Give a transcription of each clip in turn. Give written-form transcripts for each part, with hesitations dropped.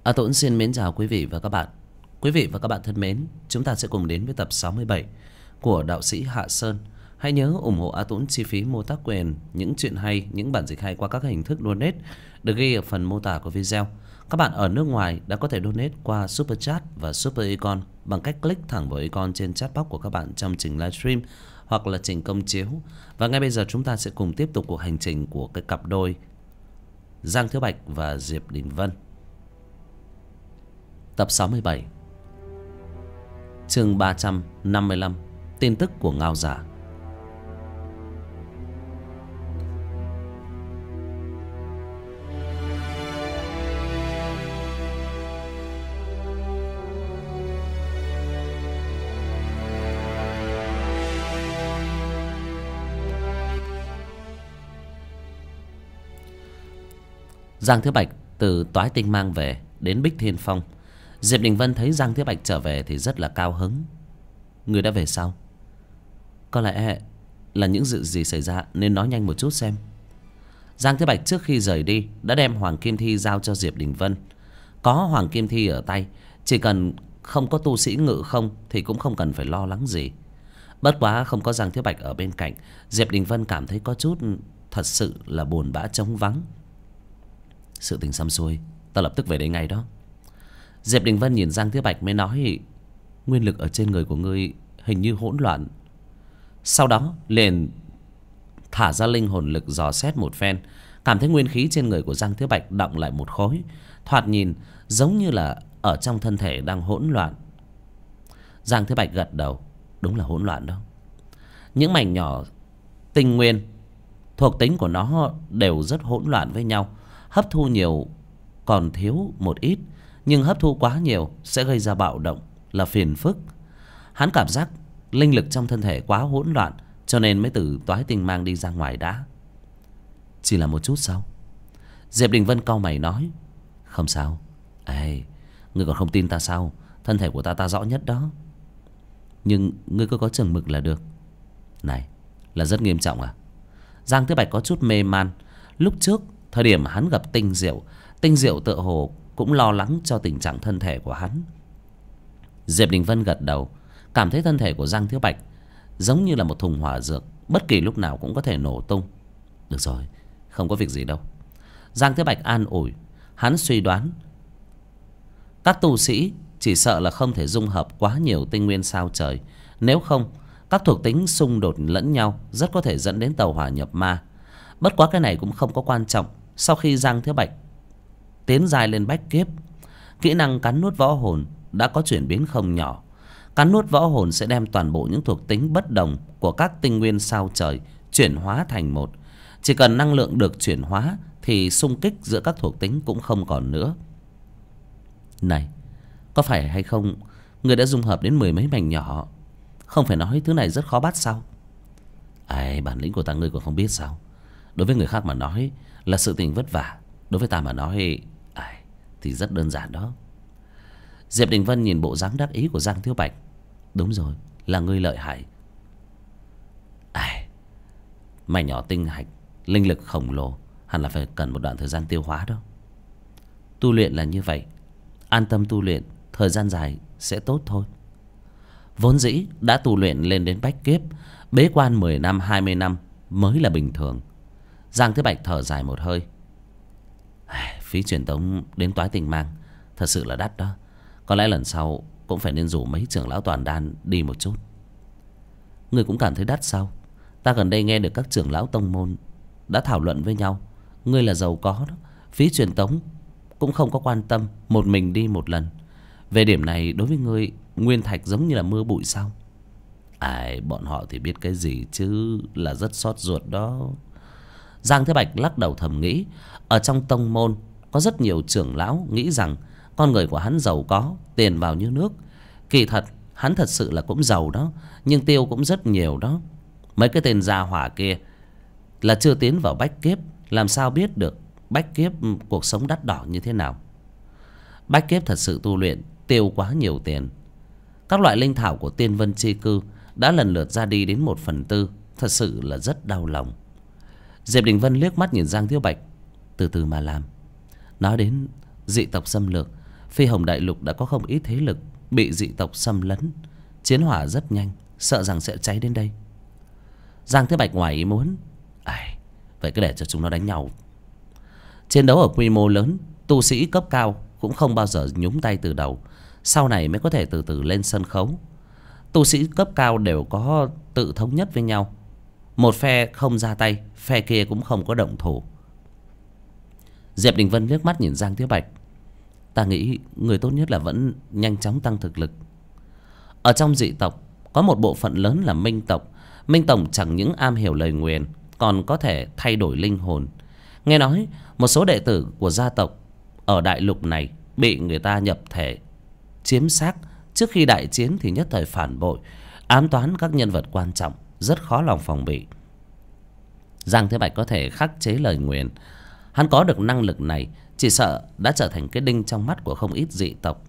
Tuấn xin mến chào quý vị và các bạn. Quý vị và các bạn thân mến, chúng ta sẽ cùng đến với tập 67 của đạo sĩ Hạ Sơn. Hãy nhớ ủng hộ Tuấn chi phí mô tác quyền những chuyện hay, những bản dịch hay qua các hình thức donate được ghi ở phần mô tả của video. Các bạn ở nước ngoài đã có thể donate qua Super Chat và Super Icon bằng cách click thẳng vào icon trên chat box của các bạn trong trình livestream hoặc là trình công chiếu. Và ngay bây giờ chúng ta sẽ cùng tiếp tục cuộc hành trình của cái cặp đôi Giang Thiếu Bạch và Diệp Đình Vân. Tập 67, chương 355, tin tức của Ngao Giả. Giang Thiếu Bạch từ Toái Tinh mang về đến Bích Thiên Phong. Diệp Đình Vân thấy Giang Thiếu Bạch trở về thì rất là cao hứng. Người đã về sao? Có lẽ là những sự gì xảy ra nên nói nhanh một chút xem. Giang Thiếu Bạch trước khi rời đi đã đem Hoàng Kim Thi giao cho Diệp Đình Vân. Có Hoàng Kim Thi ở tay, chỉ cần không có tu sĩ ngự không thì cũng không cần phải lo lắng gì. Bất quá không có Giang Thiếu Bạch ở bên cạnh, Diệp Đình Vân cảm thấy có chút thật sự là buồn bã trống vắng. Sự tình xong xuôi, ta lập tức về đây ngay đó. Diệp Đình Vân nhìn Giang Thiếu Bạch mới nói: nguyên lực ở trên người của ngươi hình như hỗn loạn. Sau đó liền thả ra linh hồn lực dò xét một phen, cảm thấy nguyên khí trên người của Giang Thiếu Bạch đọng lại một khối, thoạt nhìn giống như là ở trong thân thể đang hỗn loạn. Giang Thiếu Bạch gật đầu, đúng là hỗn loạn đó. Những mảnh nhỏ tinh nguyên thuộc tính của nó đều rất hỗn loạn với nhau, hấp thu nhiều còn thiếu một ít, nhưng hấp thu quá nhiều sẽ gây ra bạo động, là phiền phức. Hắn cảm giác linh lực trong thân thể quá hỗn loạn, cho nên mới từ Toái Tinh mang đi ra ngoài đã. Chỉ là một chút sao? Diệp Đình Vân cau mày nói: không sao. Ê, ngươi còn không tin ta sao? Thân thể của ta rõ nhất đó. Nhưng ngươi cứ có chừng mực là được. Này, là rất nghiêm trọng à? Giang Thiếu Bạch có chút mê man. Lúc trước thời điểm hắn gặp Tinh Diệu tựa hồ cũng lo lắng cho tình trạng thân thể của hắn. Diệp Đình Vân gật đầu, cảm thấy thân thể của Giang Thiếu Bạch giống như là một thùng hỏa dược, bất kỳ lúc nào cũng có thể nổ tung. Được rồi, không có việc gì đâu. Giang Thiếu Bạch an ủi. Hắn suy đoán các tu sĩ chỉ sợ là không thể dung hợp quá nhiều tinh nguyên sao trời, nếu không các thuộc tính xung đột lẫn nhau rất có thể dẫn đến tàu hỏa nhập ma. Bất quá cái này cũng không có quan trọng. Sau khi Giang Thiếu Bạch tiến giai lên bách kiếp, kỹ năng cắn nuốt võ hồn đã có chuyển biến không nhỏ. Cắn nuốt võ hồn sẽ đem toàn bộ những thuộc tính bất đồng của các tinh nguyên sao trời chuyển hóa thành một. Chỉ cần năng lượng được chuyển hóa thì xung kích giữa các thuộc tính cũng không còn nữa. Này, có phải hay không người đã dung hợp đến mười mấy mảnh nhỏ? Không phải nói thứ này rất khó bắt sao? Ai, bản lĩnh của ta ngươi còn không biết sao? Đối với người khác mà nói là sự tình vất vả, đối với ta mà nói thì rất đơn giản đó. Diệp Đình Vân nhìn bộ dáng đắc ý của Giang Thiếu Bạch. Đúng rồi, là ngươi lợi hại. Mảnh nhỏ tinh hạch, linh lực khổng lồ, hẳn là phải cần một đoạn thời gian tiêu hóa đó. Tu luyện là như vậy, an tâm tu luyện, thời gian dài sẽ tốt thôi. Vốn dĩ đã tu luyện lên đến bách kiếp, bế quan 10 năm 20 năm mới là bình thường. Giang Thiếu Bạch thở dài một hơi. Phí truyền tống đến Toái Tinh mang thật sự là đắt đó. Có lẽ lần sau cũng phải nên rủ mấy trưởng lão toàn đan đi một chút. Ngươi cũng cảm thấy đắt sao? Ta gần đây nghe được các trưởng lão tông môn đã thảo luận với nhau, ngươi là giàu có đó, phí truyền tống cũng không có quan tâm, một mình đi một lần. Về điểm này đối với ngươi, nguyên thạch giống như là mưa bụi sao? Bọn họ thì biết cái gì chứ, là rất xót ruột đó. Giang Thế Bạch lắc đầu thầm nghĩ. Ở trong tông môn có rất nhiều trưởng lão nghĩ rằng con người của hắn giàu có, tiền vào như nước. Kỳ thật hắn thật sự là cũng giàu đó, nhưng tiêu cũng rất nhiều đó. Mấy cái tên gia hỏa kia là chưa tiến vào bách kiếp, làm sao biết được bách kiếp cuộc sống đắt đỏ như thế nào. Bách kiếp thật sự tu luyện tiêu quá nhiều tiền. Các loại linh thảo của Tiên Vân Chi Cư đã lần lượt ra đi đến 1/4, thật sự là rất đau lòng. Diệp Đình Vân liếc mắt nhìn Giang Thiếu Bạch. Từ từ mà làm. Nói đến dị tộc xâm lược, Phi Hồng Đại Lục đã có không ít thế lực bị dị tộc xâm lấn, chiến hỏa rất nhanh, sợ rằng sẽ cháy đến đây. Giang Thế Bạch ngoài ý muốn, vậy cứ để cho chúng nó đánh nhau. Chiến đấu ở quy mô lớn, tu sĩ cấp cao cũng không bao giờ nhúng tay từ đầu, sau này mới có thể từ từ lên sân khấu. Tu sĩ cấp cao đều có tự thống nhất với nhau, một phe không ra tay, phe kia cũng không có động thủ. Diệp Đình Vân liếc mắt nhìn Giang Thế Bạch. Ta nghĩ người tốt nhất là vẫn nhanh chóng tăng thực lực. Ở trong dị tộc có một bộ phận lớn là minh tộc. Minh tộc chẳng những am hiểu lời nguyền, còn có thể thay đổi linh hồn. Nghe nói một số đệ tử của gia tộc ở đại lục này bị người ta nhập thể chiếm xác, trước khi đại chiến thì nhất thời phản bội, ám toán các nhân vật quan trọng, rất khó lòng phòng bị. Giang Thế Bạch có thể khắc chế lời nguyền, hắn có được năng lực này, chỉ sợ đã trở thành cái đinh trong mắt của không ít dị tộc.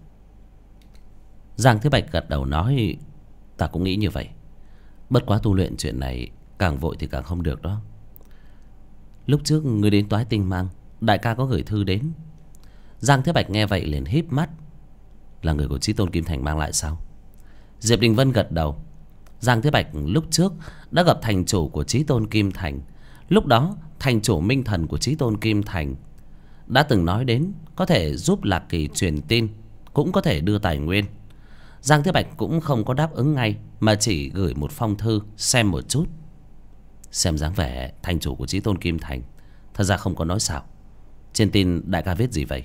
Giang Thế Bạch gật đầu nói, ta cũng nghĩ như vậy. Bất quá tu luyện chuyện này càng vội thì càng không được đó. Lúc trước ngươi đến Toái Tinh Mang, đại ca có gửi thư đến. Giang Thế Bạch nghe vậy liền híp mắt. Là người của Chí Tôn Kim Thành mang lại sao? Diệp Đình Vân gật đầu. Giang Thế Bạch lúc trước đã gặp thành chủ của Chí Tôn Kim Thành. Lúc đó thành chủ Minh Thần của Chí Tôn Kim Thành đã từng nói đến có thể giúp Lạc Kỳ truyền tin, cũng có thể đưa tài nguyên. Giang Thế Bạch cũng không có đáp ứng ngay, mà chỉ gửi một phong thư xem một chút. Xem dáng vẻ thành chủ của Chí Tôn Kim Thành thật ra không có nói xạo. Trên tin đại ca viết gì vậy?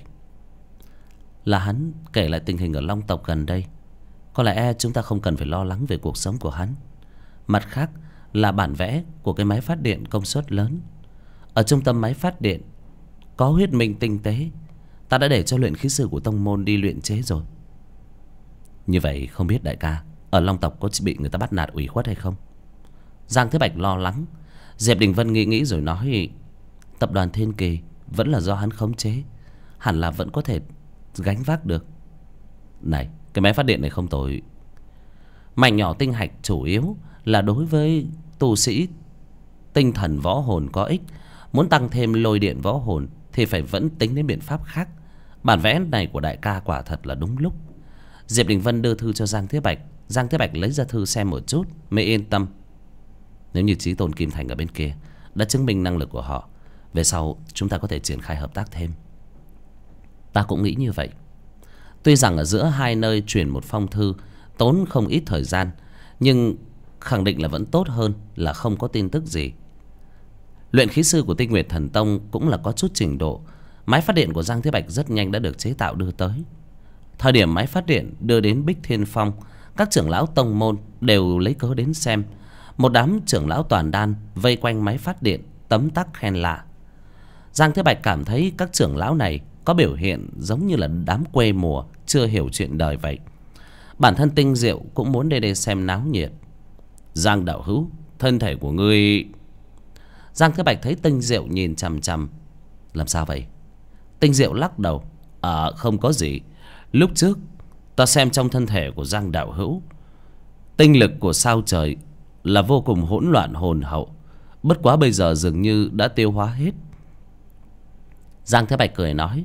Là hắn kể lại tình hình ở Long tộc gần đây. Có lẽ chúng ta không cần phải lo lắng về cuộc sống của hắn. Mặt khác là bản vẽ của cái máy phát điện công suất lớn. Ở trung tâm máy phát điện có huyết minh tinh tế. Ta đã để cho luyện khí sư của tông môn đi luyện chế rồi. Như vậy không biết đại ca ở Long tộc có bị người ta bắt nạt ủy khuất hay không? Giang Thế Bạch lo lắng. Diệp Đình Vân nghĩ rồi nói, tập đoàn Thiên Kỳ vẫn là do hắn khống chế, hẳn là vẫn có thể gánh vác được. Này, cái máy phát điện này không tồi. Mảnh nhỏ tinh hạch chủ yếu là đối với tu sĩ tinh thần võ hồn có ích. Muốn tăng thêm lôi điện võ hồn thì phải vẫn tính đến biện pháp khác. Bản vẽ này của đại ca quả thật là đúng lúc. Diệp Đình Vân đưa thư cho Giang Thế Bạch. Giang Thế Bạch lấy ra thư xem một chút mới yên tâm. Nếu như Chí Tôn Kim Thành ở bên kia đã chứng minh năng lực của họ, về sau chúng ta có thể triển khai hợp tác thêm. Ta cũng nghĩ như vậy. Tuy rằng ở giữa hai nơi chuyển một phong thư tốn không ít thời gian, nhưng khẳng định là vẫn tốt hơn là không có tin tức gì. Luyện khí sư của Tinh Nguyệt Thần Tông cũng là có chút trình độ. Máy phát điện của Giang Thế Bạch rất nhanh đã được chế tạo đưa tới. Thời điểm máy phát điện đưa đến Bích Thiên Phong, các trưởng lão tông môn đều lấy cớ đến xem. Một đám trưởng lão toàn đan vây quanh máy phát điện tấm tắc khen lạ. Giang Thế Bạch cảm thấy các trưởng lão này có biểu hiện giống như là đám quê mùa chưa hiểu chuyện đời vậy. Bản thân Tinh Diệu cũng muốn đến đây xem náo nhiệt. Giang đạo hữu, thân thể của ngươi... Giang Thế Bạch thấy Tinh Diệu nhìn chằm chằm. Làm sao vậy? Tinh Diệu lắc đầu. Không có gì. Lúc trước ta xem trong thân thể của Giang đạo hữu, tinh lực của sao trời là vô cùng hỗn loạn hồn hậu. Bất quá bây giờ dường như đã tiêu hóa hết. Giang Thế Bạch cười nói,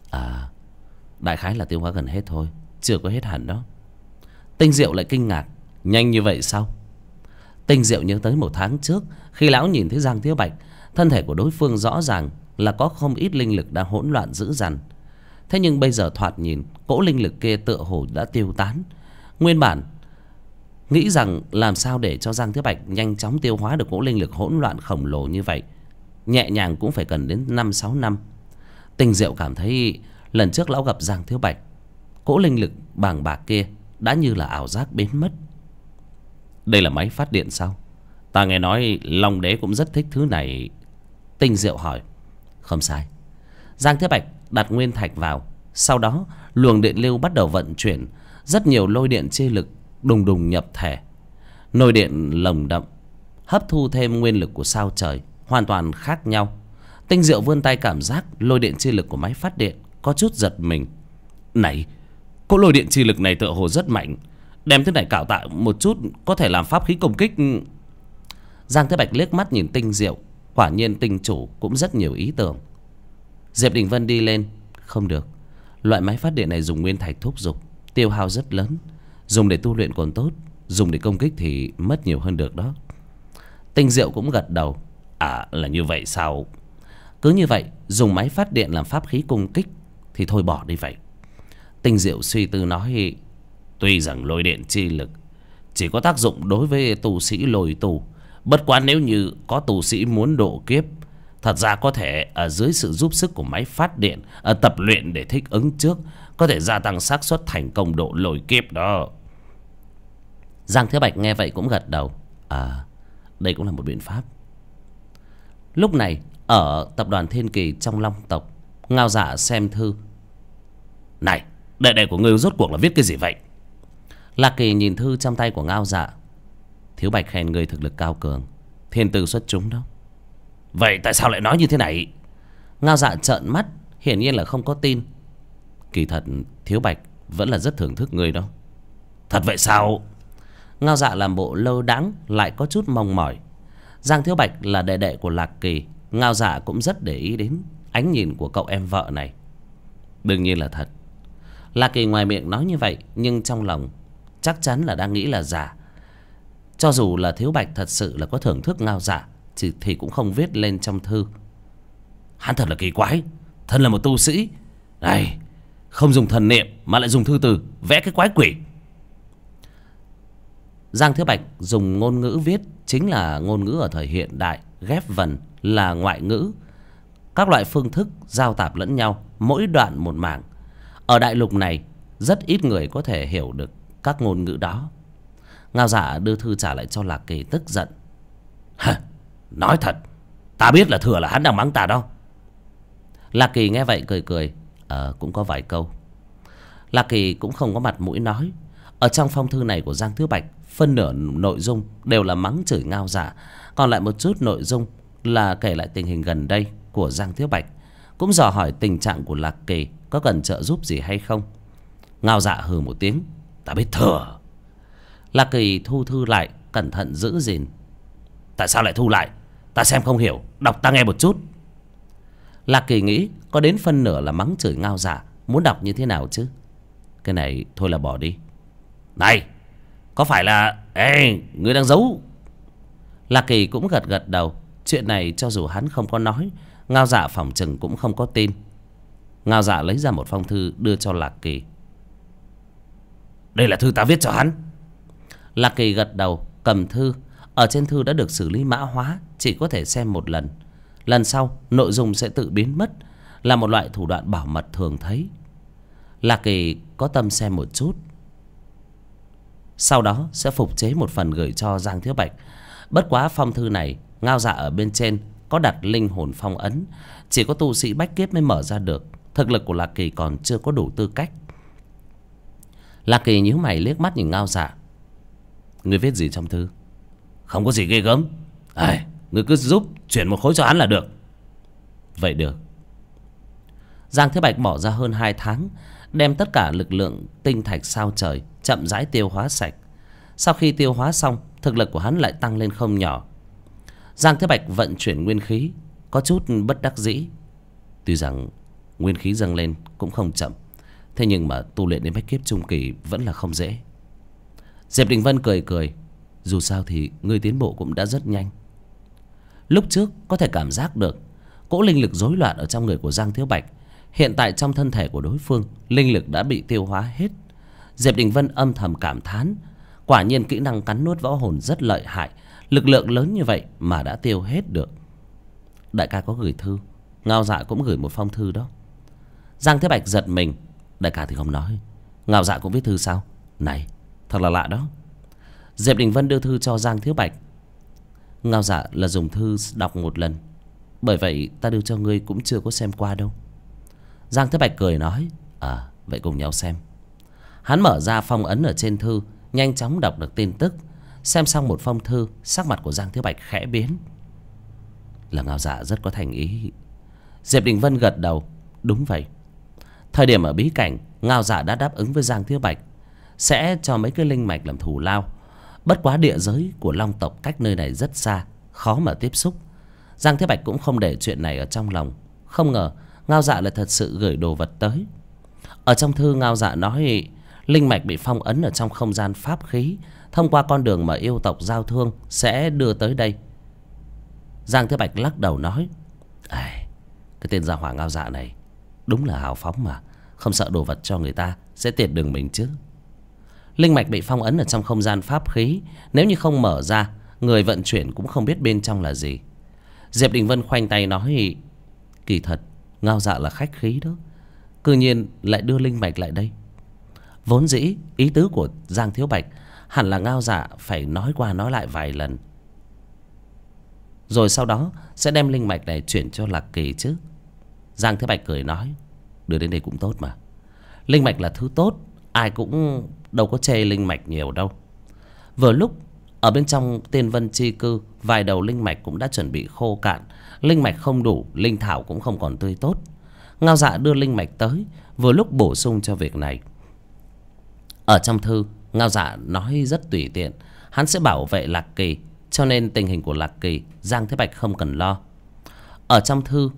đại khái là tiêu hóa gần hết thôi, chưa có hết hẳn đó. Tinh Diệu lại kinh ngạc, nhanh như vậy sao? Tinh Diệu nhớ tới một tháng trước, khi lão nhìn thấy Giang Thế Bạch, thân thể của đối phương rõ ràng là có không ít linh lực đang hỗn loạn dữ dằn. Thế nhưng bây giờ thoạt nhìn, cỗ linh lực kia tựa hồ đã tiêu tán. Nguyên bản nghĩ rằng làm sao để cho Giang Thế Bạch nhanh chóng tiêu hóa được cỗ linh lực hỗn loạn khổng lồ như vậy, nhẹ nhàng cũng phải cần đến 5-6 năm. Tinh Diệu cảm thấy lần trước lão gặp Giang Thế Bạch, cỗ linh lực bàng bạc kia đã như là ảo giác biến mất. Đây là máy phát điện sao? Ta nghe nói Long Đế cũng rất thích thứ này. Tinh Diệu hỏi. Không sai. Giang Thế Bạch đặt nguyên thạch vào, sau đó luồng điện lưu bắt đầu vận chuyển. Rất nhiều lôi điện chi lực đùng đùng nhập thể. Nồi điện lồng đậm hấp thu thêm nguyên lực của sao trời, hoàn toàn khác nhau. Tinh Diệu vươn tay cảm giác lôi điện chi lực của máy phát điện, có chút giật mình. Này, cỗ lôi điện chi lực này tựa hồ rất mạnh, đem thứ này cạo tạo một chút có thể làm pháp khí công kích. Giang Thế Bạch liếc mắt nhìn Tinh Diệu, quả nhiên tinh chủ cũng rất nhiều ý tưởng. Diệp Đình Vân đi lên. Không được, Loại máy phát điện này dùng nguyên thạch thúc giục, tiêu hao rất lớn. Dùng để tu luyện còn tốt, dùng để công kích thì mất nhiều hơn được đó. Tinh Diệu cũng gật đầu. À, là như vậy sao? Cứ như vậy, dùng máy phát điện làm pháp khí công kích thì thôi bỏ đi vậy. Tinh Diệu suy tư nói: tuy rằng lôi điện chi lực chỉ có tác dụng đối với tu sĩ lôi tu, bất quá nếu như có tu sĩ muốn độ kiếp, thật ra có thể ở dưới sự giúp sức của máy phát điện tập luyện để thích ứng trước, có thể gia tăng xác suất thành công độ lôi kiếp đó. Giang Thiếu Bạch nghe vậy cũng gật đầu. À, đây cũng là một biện pháp. Lúc này ở tập đoàn Thiên Kỳ trong Long tộc, Ngao Dạ xem thư. Này, đệ đệ của ngươi rốt cuộc là viết cái gì vậy? Lạc Kỳ nhìn thư trong tay của Ngao Dạ. Thiếu Bạch khen ngươi thực lực cao cường, thiên tư xuất chúng đó. Vậy tại sao lại nói như thế này? Ngao Dạ trợn mắt, hiển nhiên là không có tin. Kỳ thật Thiếu Bạch vẫn là rất thưởng thức ngươi đó. Thật vậy sao? Ngao Dạ làm bộ lơ đãng, lại có chút mong mỏi. Giang Thiếu Bạch là đệ đệ của Lạc Kỳ, Ngao Dạ cũng rất để ý đến ánh nhìn của cậu em vợ này. Đương nhiên là thật. Lạc Kỳ ngoài miệng nói như vậy, nhưng trong lòng chắc chắn là đang nghĩ là giả. Cho dù là Thiếu Bạch thật sự là có thưởng thức Ngao Dạ thì cũng không viết lên trong thư. Hắn thật là kỳ quái, thân là một tu sĩ này, không dùng thần niệm mà lại dùng thư từ vẽ cái quái quỷ. Giang Thiếu Bạch dùng ngôn ngữ viết chính là ngôn ngữ ở thời hiện đại, ghép vần là ngoại ngữ. Các loại phương thức giao tạp lẫn nhau, mỗi đoạn một mảng. Ở đại lục này rất ít người có thể hiểu được các ngôn ngữ đó. Ngao Dạ đưa thư trả lại cho Lạc Kỳ, tức giận. Hả? Nói thật, ta biết là thừa là hắn đang mắng ta đó. Lạc Kỳ nghe vậy cười cười. Cũng có vài câu. Lạc Kỳ cũng không có mặt mũi nói. Ở trong phong thư này của Giang Thiếu Bạch, phân nửa nội dung đều là mắng chửi Ngao Dạ, còn lại một chút nội dung là kể lại tình hình gần đây của Giang Thiếu Bạch, cũng dò hỏi tình trạng của Lạc Kỳ có cần trợ giúp gì hay không. Ngao Dạ hừ một tiếng. Ta biết thừa. Lạc Kỳ thu thư lại, cẩn thận giữ gìn. Tại sao lại thu lại? Ta xem không hiểu, đọc ta nghe một chút. Lạc Kỳ nghĩ có đến phân nửa là mắng chửi Ngao Dạ, muốn đọc như thế nào chứ? Cái này thôi là bỏ đi. Này, có phải là ngươi đang giấu? Lạc Kỳ cũng gật gật đầu. Chuyện này cho dù hắn không có nói, Ngao Dạ phỏng chừng cũng không có tin. Ngao Dạ lấy ra một phong thư đưa cho Lạc Kỳ. Đây là thư ta viết cho hắn. Lạc Kỳ gật đầu, cầm thư. Ở trên thư đã được xử lý mã hóa, chỉ có thể xem một lần. Lần sau nội dung sẽ tự biến mất, là một loại thủ đoạn bảo mật thường thấy. Lạc Kỳ có tâm xem một chút, sau đó sẽ phục chế một phần gửi cho Giang Thiếu Bạch. Bất quá phong thư này, Ngao Dạ ở bên trên có đặt linh hồn phong ấn, chỉ có tu sĩ bách kiếp mới mở ra được. Thực lực của Lạc Kỳ còn chưa có đủ tư cách. Lạc Kỳ nhíu mày liếc mắt nhìn Ngao Dạ. Ngươi viết gì trong thư? Không có gì ghê gớm. Ngươi cứ giúp chuyển một khối cho hắn là được. Vậy được. Giang Thiếu Bạch bỏ ra hơn 2 tháng, đem tất cả lực lượng tinh thạch sao trời chậm rãi tiêu hóa sạch. Sau khi tiêu hóa xong, thực lực của hắn lại tăng lên không nhỏ. Giang Thiếu Bạch vận chuyển nguyên khí có chút bất đắc dĩ. Tuy rằng nguyên khí dâng lên cũng không chậm, thế nhưng mà tu luyện đến bách kiếp trung kỳ vẫn là không dễ. Diệp Đình Vân cười cười. Dù sao thì ngươi tiến bộ cũng đã rất nhanh. Lúc trước có thể cảm giác được cỗ linh lực rối loạn ở trong người của Giang Thiếu Bạch. Hiện tại trong thân thể của đối phương, linh lực đã bị tiêu hóa hết. Diệp Đình Vân âm thầm cảm thán. Quả nhiên kỹ năng cắn nuốt võ hồn rất lợi hại. Lực lượng lớn như vậy mà đã tiêu hết được. Đại ca có gửi thư, Ngao Dạ cũng gửi một phong thư đó. Giang Thế Bạch giật mình. Đại ca thì không nói, Ngao Dạ cũng viết thư sao? Này, thật là lạ đó. Diệp Đình Vân đưa thư cho Giang Thiếu Bạch. Ngao Dạ là dùng thư đọc một lần, bởi vậy ta đưa cho ngươi cũng chưa có xem qua đâu. Giang Thiếu Bạch cười nói. Vậy cùng nhau xem. Hắn mở ra phong ấn ở trên thư, nhanh chóng đọc được tin tức. Xem xong một phong thư, sắc mặt của Giang Thiếu Bạch khẽ biến. Là Ngao Dạ rất có thành ý. Diệp Đình Vân gật đầu. Đúng vậy. Thời điểm ở bí cảnh, Ngao Dạ đã đáp ứng với Giang Thiếu Bạch sẽ cho mấy cái linh mạch làm thù lao. Bất quá địa giới của Long tộc cách nơi này rất xa, khó mà tiếp xúc. Giang Thiếu Bạch cũng không để chuyện này ở trong lòng. Không ngờ Ngao Dạ lại thật sự gửi đồ vật tới. Ở trong thư Ngao Dạ nói linh mạch bị phong ấn ở trong không gian pháp khí, thông qua con đường mà yêu tộc giao thương sẽ đưa tới đây. Giang Thế Bạch lắc đầu nói: cái tên gia hỏa Ngao Dạ này đúng là hào phóng mà, không sợ đồ vật cho người ta sẽ tiệt đường mình chứ. Linh mạch bị phong ấn ở trong không gian pháp khí, nếu như không mở ra, người vận chuyển cũng không biết bên trong là gì. Diệp Đình Vân khoanh tay nói: kỳ thật Ngao Dạ là khách khí đó, cư nhiên lại đưa linh mạch lại đây. Vốn dĩ ý tứ của Giang Thiếu Bạch hẳn là Ngao Dạ phải nói qua nói lại vài lần, rồi sau đó sẽ đem linh mạch này chuyển cho Lạc Kỳ chứ. Giang Thế Bạch cười nói: đưa đến đây cũng tốt mà, linh mạch là thứ tốt, ai cũng đâu có chê linh mạch nhiều đâu. Vừa lúc ở bên trong Tiên Vân Chi Cư, vài đầu linh mạch cũng đã chuẩn bị khô cạn, linh mạch không đủ, linh thảo cũng không còn tươi tốt. Ngao Dạ đưa linh mạch tới, vừa lúc bổ sung cho việc này. Ở trong thư, Ngao Dạ nói rất tùy tiện, hắn sẽ bảo vệ Lạc Kỳ, cho nên tình hình của Lạc Kỳ Giang Thế Bạch không cần lo. Ở trong thư,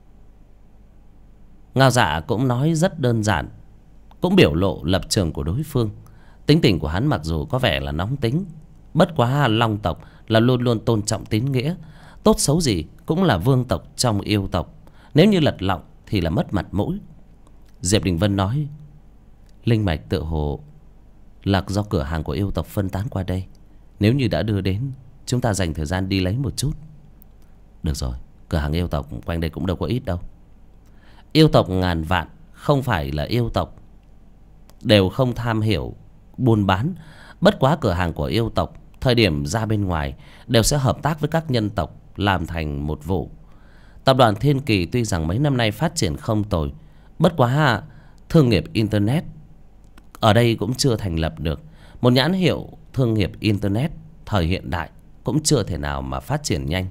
Ngao Dạ cũng nói rất đơn giản, cũng biểu lộ lập trường của đối phương. Tính tình của hắn mặc dù có vẻ là nóng tính, bất quá Long tộc là luôn luôn tôn trọng tín nghĩa, tốt xấu gì cũng là vương tộc trong yêu tộc, nếu như lật lọng thì là mất mặt mũi. Diệp Đình Vân nói: linh mạch tựa hồ là do cửa hàng của yêu tộc phân tán qua đây, nếu như đã đưa đến, chúng ta dành thời gian đi lấy một chút. Được rồi, cửa hàng yêu tộc quanh đây cũng đâu có ít đâu. Yêu tộc ngàn vạn, không phải là yêu tộc đều không tham hiểu buôn bán. Bất quá cửa hàng của yêu tộc thời điểm ra bên ngoài đều sẽ hợp tác với các nhân tộc làm thành một vụ. Tập đoàn Thiên Kỳ tuy rằng mấy năm nay phát triển không tồi, bất quá thương nghiệp internet ở đây cũng chưa thành lập được. Một nhãn hiệu thương nghiệp internet thời hiện đại cũng chưa thể nào mà phát triển nhanh.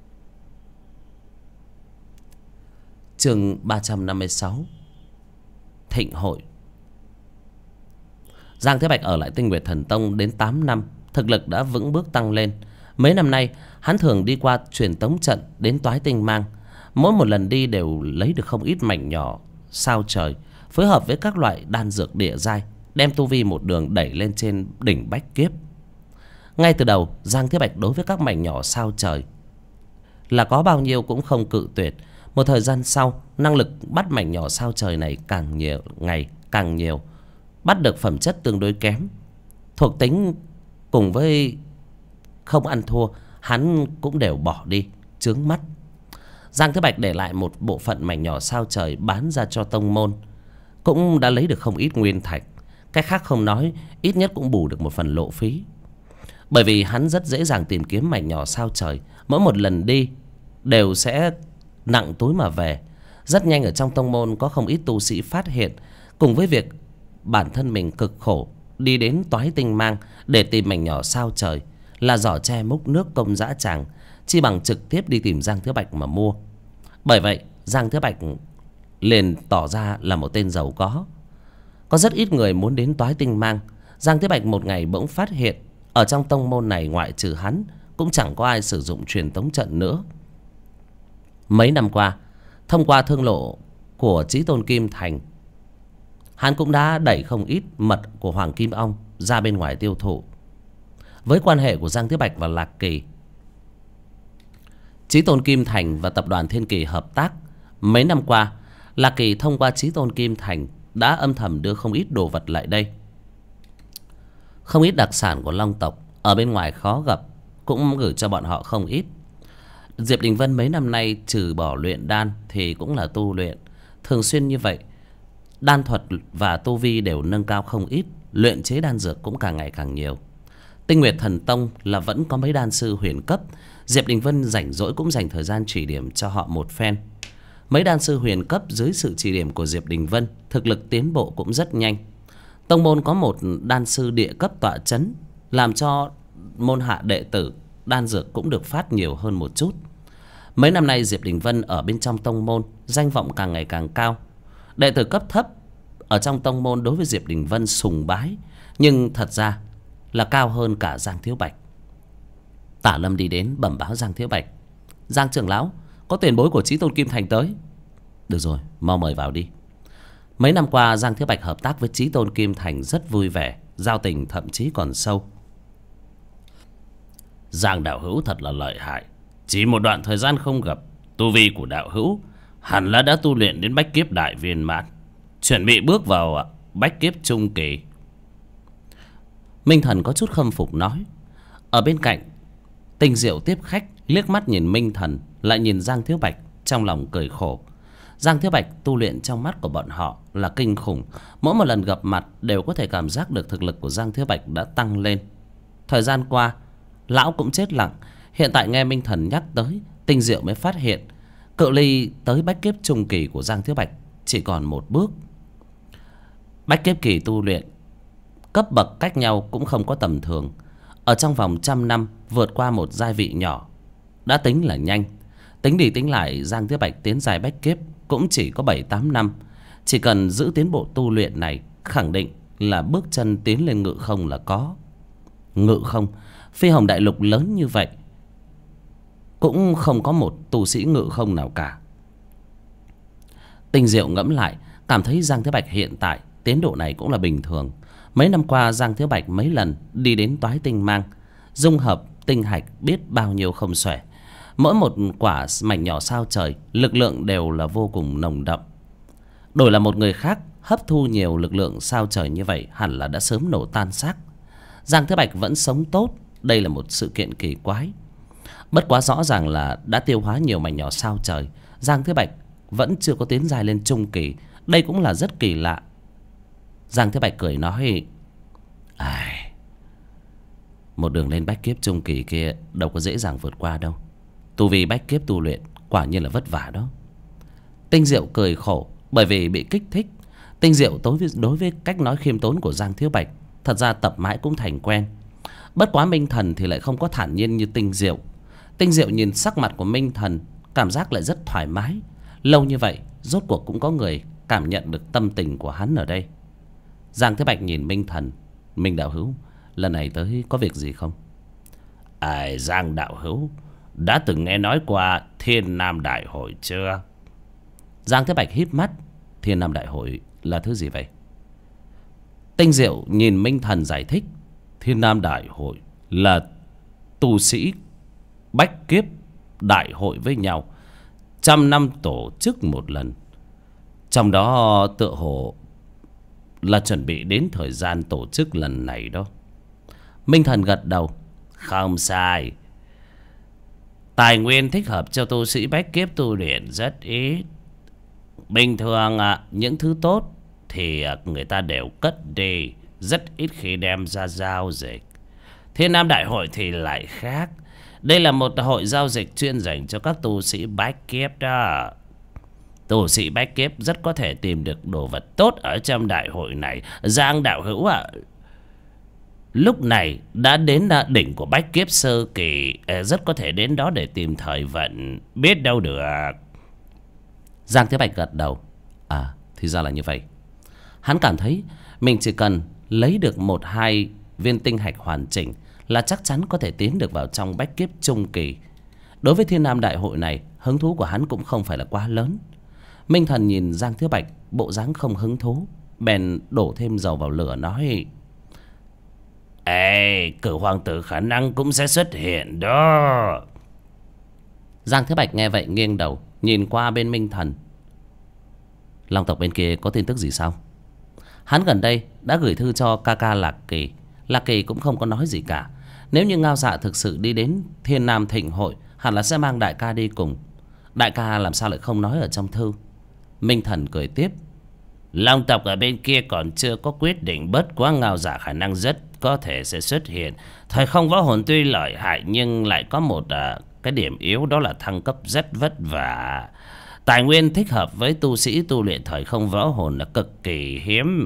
Chương 356 Thịnh hội. Giang Thế Bạch ở lại Tinh Nguyệt Thần Tông đến 8 năm, thực lực đã vững bước tăng lên. Mấy năm nay hắn thường đi qua truyền tống trận đến Toái Tinh Mang, mỗi một lần đi đều lấy được không ít mảnh nhỏ sao trời, phối hợp với các loại đan dược địa giai, đem tu vi một đường đẩy lên trên đỉnh bách kiếp. Ngay từ đầu, Giang Thế Bạch đối với các mảnh nhỏ sao trời là có bao nhiêu cũng không cự tuyệt. Một thời gian sau, năng lực bắt mảnh nhỏ sao trời này càng nhiều, ngày càng nhiều. Bắt được phẩm chất tương đối kém, thuộc tính cùng với không ăn thua, hắn cũng đều bỏ đi, chướng mắt. Giang Thế Bạch để lại một bộ phận mảnh nhỏ sao trời bán ra cho tông môn, cũng đã lấy được không ít nguyên thạch. Cái khác không nói, ít nhất cũng bù được một phần lộ phí. Bởi vì hắn rất dễ dàng tìm kiếm mảnh nhỏ sao trời, mỗi một lần đi đều sẽ nặng túi mà về. Rất nhanh ở trong tông môn có không ít tu sĩ phát hiện, cùng với việc bản thân mình cực khổ đi đến Toái Tinh Mang để tìm mảnh nhỏ sao trời là giỏ tre múc nước công dã tràng, chi bằng trực tiếp đi tìm Giang Thế Bạch mà mua. Bởi vậy Giang Thế Bạch liền tỏ ra là một tên giàu có. Có rất ít người muốn đến Toái Tinh Mang. Giang Thế Bạch một ngày bỗng phát hiện ở trong tông môn này ngoại trừ hắn cũng chẳng có ai sử dụng truyền tống trận nữa. Mấy năm qua, thông qua thương lộ của Chí Tôn Kim Thành, hắn cũng đã đẩy không ít mật của Hoàng Kim Ong ra bên ngoài tiêu thụ. Với quan hệ của Giang Thế Bạch và Lạc Kỳ, Chí Tôn Kim Thành và tập đoàn Thiên Kỳ hợp tác. Mấy năm qua, Lạc Kỳ thông qua Chí Tôn Kim Thành đã âm thầm đưa không ít đồ vật lại đây. Không ít đặc sản của Long tộc ở bên ngoài khó gặp, cũng gửi cho bọn họ không ít. Diệp Đình Vân mấy năm nay trừ bỏ luyện đan thì cũng là tu luyện. Thường xuyên như vậy, đan thuật và tu vi đều nâng cao không ít, luyện chế đan dược cũng càng ngày càng nhiều. Tinh Nguyệt Thần Tông là vẫn có mấy đan sư huyền cấp. Diệp Đình Vân rảnh rỗi cũng dành thời gian chỉ điểm cho họ một phen. Mấy đan sư huyền cấp dưới sự chỉ điểm của Diệp Đình Vân, thực lực tiến bộ cũng rất nhanh. Tông môn có một đan sư địa cấp tọa chấn, làm cho môn hạ đệ tử đan dược cũng được phát nhiều hơn một chút. Mấy năm nay Diệp Đình Vân ở bên trong tông môn danh vọng càng ngày càng cao. Đệ tử cấp thấp ở trong tông môn đối với Diệp Đình Vân sùng bái, nhưng thật ra là cao hơn cả Giang Thiếu Bạch. Tả Lâm đi đến bẩm báo Giang Thiếu Bạch: Giang trưởng lão, có tiền bối của Chí Tôn Kim Thành tới. Được rồi, mau mời vào đi. Mấy năm qua Giang Thiếu Bạch hợp tác với Chí Tôn Kim Thành rất vui vẻ, giao tình thậm chí còn sâu. Giang đạo hữu thật là lợi hại. Chỉ một đoạn thời gian không gặp, tu vi của đạo hữu hẳn là đã tu luyện đến bách kiếp đại viên mãn, chuẩn bị bước vào bách kiếp trung kỳ. Minh Thần có chút khâm phục nói. Ở bên cạnh, Tinh Diệu tiếp khách, liếc mắt nhìn Minh Thần, lại nhìn Giang Thiếu Bạch, trong lòng cười khổ. Giang Thiếu Bạch tu luyện trong mắt của bọn họ là kinh khủng. Mỗi một lần gặp mặt đều có thể cảm giác được thực lực của Giang Thiếu Bạch đã tăng lên. Thời gian qua lão cũng chết lặng. Hiện tại nghe Minh Thần nhắc tới, Tinh Diệu mới phát hiện cự ly tới bách kiếp trung kỳ của Giang Thiếu Bạch chỉ còn một bước. Bách kiếp kỳ tu luyện, cấp bậc cách nhau cũng không có tầm thường. Ở trong vòng 100 năm vượt qua một giai vị nhỏ đã tính là nhanh. Tính đi tính lại, Giang Thiếu Bạch tiến giai bách kiếp cũng chỉ có 7-8 năm. Chỉ cần giữ tiến bộ tu luyện này, khẳng định là bước chân tiến lên ngự không là có. Ngự không, phi hồng đại lục lớn như vậy cũng không có một tu sĩ ngự không nào cả. Tinh Diệu ngẫm lại, cảm thấy Giang Thiếu Bạch hiện tại tiến độ này cũng là bình thường. Mấy năm qua Giang Thiếu Bạch mấy lần đi đến Toái Tinh Mang, dung hợp tinh hạch biết bao nhiêu không xuể. Mỗi một quả mảnh nhỏ sao trời, lực lượng đều là vô cùng nồng đậm. Đổi là một người khác hấp thu nhiều lực lượng sao trời như vậy, hẳn là đã sớm nổ tan xác. Giang Thiếu Bạch vẫn sống tốt, đây là một sự kiện kỳ quái. Bất quá rõ ràng là đã tiêu hóa nhiều mảnh nhỏ sao trời, Giang Thiếu Bạch vẫn chưa có tiến dài lên trung kỳ. Đây cũng là rất kỳ lạ. Giang Thiếu Bạch cười nói, một đường lên bách kiếp trung kỳ kia đâu có dễ dàng vượt qua đâu. Tu vi bách kiếp tu luyện quả nhiên là vất vả đó. Tinh Diệu cười khổ, bởi vì bị kích thích. Tinh Diệu đối với cách nói khiêm tốn của Giang Thiếu Bạch thật ra tập mãi cũng thành quen. Bất quá Minh Thần thì lại không có thản nhiên như Tinh Diệu. Tinh Diệu nhìn sắc mặt của Minh Thần, cảm giác lại rất thoải mái. Lâu như vậy rốt cuộc cũng có người cảm nhận được tâm tình của hắn ở đây. Giang Thiếu Bạch nhìn Minh Thần, Minh đạo hữu, lần này tới có việc gì không? Giang đạo hữu đã từng nghe nói qua Thiên Nam Đại Hội chưa? Giang Thiếu Bạch híp mắt. Thiên Nam Đại Hội là thứ gì vậy? Tinh Diệu nhìn Minh Thần giải thích. Thiên Nam Đại Hội là tu sĩ bách kiếp đại hội với nhau, 100 năm tổ chức một lần. Trong đó tựa hồ là chuẩn bị đến thời gian tổ chức lần này đó. Minh Thần gật đầu. Không sai. Tài nguyên thích hợp cho tu sĩ bách kiếp tu luyện rất ít. Bình thường những thứ tốt thì người ta đều cất đi, rất ít khi đem ra giao dịch. Thiên Nam Đại Hội thì lại khác. Đây là một hội giao dịch chuyên dành cho các tu sĩ bách kiếp đó. Tu sĩ bách kiếp rất có thể tìm được đồ vật tốt ở trong đại hội này. Giang đạo hữu lúc này đã đến đỉnh của bách kiếp sơ kỳ, rất có thể đến đó để tìm thời vận, biết đâu được. Giang Thiếu Bạch gật đầu. Thì ra là như vậy. Hắn cảm thấy mình chỉ cần lấy được 1-2 viên tinh hạch hoàn chỉnh là chắc chắn có thể tiến được vào trong bách kiếp trung kỳ. Đối với Thiên Nam Đại Hội này, hứng thú của hắn cũng không phải là quá lớn. Minh Thần nhìn Giang Thiếu Bạch bộ dáng không hứng thú, bèn đổ thêm dầu vào lửa nói, Cửu hoàng tử khả năng cũng sẽ xuất hiện đó. Giang Thiếu Bạch nghe vậy nghiêng đầu nhìn qua bên Minh Thần. Long tộc bên kia có tin tức gì sao? Hắn gần đây đã gửi thư cho ca ca Lạc Kỳ. Lạc Kỳ cũng không có nói gì cả. Nếu như Ngao Dạ thực sự đi đến Thiên Nam Thịnh Hội, hẳn là sẽ mang đại ca đi cùng. Đại ca làm sao lại không nói ở trong thư? Minh Thần cười tiếp. Long tộc ở bên kia còn chưa có quyết định, bất quá Ngao Dạ khả năng rất có thể sẽ xuất hiện. Thời không võ hồn tuy lợi hại nhưng lại có một cái điểm yếu, đó là thăng cấp rất vất vả. Tài nguyên thích hợp với tu sĩ tu luyện thời không võ hồn là cực kỳ hiếm.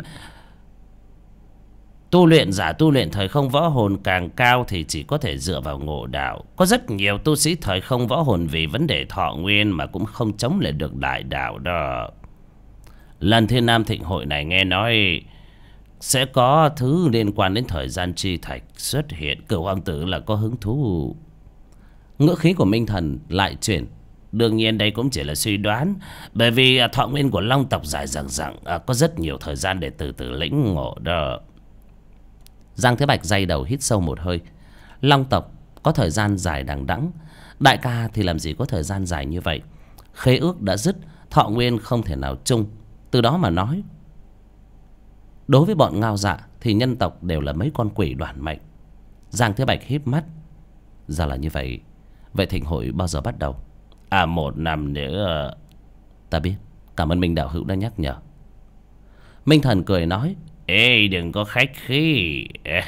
Tu luyện giả tu luyện thời không võ hồn càng cao thì chỉ có thể dựa vào ngộ đạo. Có rất nhiều tu sĩ thời không võ hồn vì vấn đề thọ nguyên mà cũng không chống lại được đại đạo đó. Lần Thiên Nam Thịnh Hội này nghe nói sẽ có thứ liên quan đến thời gian chi thạch xuất hiện. Cửu hoàng tử là có hứng thú. Ngữ khí của Minh Thần lại chuyển. Đương nhiên đây cũng chỉ là suy đoán. Bởi vì thọ nguyên của long tộc dài dằng dặc, có rất nhiều thời gian để từ từ lĩnh ngộ đó. Giang Thế Bạch day đầu hít sâu một hơi. Long tộc có thời gian dài đằng đẵng, đại ca thì làm gì có thời gian dài như vậy. Khế ước đã dứt, thọ nguyên không thể nào chung. Từ đó mà nói, đối với bọn Ngao Dạ thì nhân tộc đều là mấy con quỷ đoản mệnh. Giang Thế Bạch híp mắt. Ra là như vậy. Vậy thịnh hội bao giờ bắt đầu? 1 năm nữa. Ta biết. Cảm ơn Minh đạo hữu đã nhắc nhở. Minh Thần cười nói. Ê, đừng có khách khí.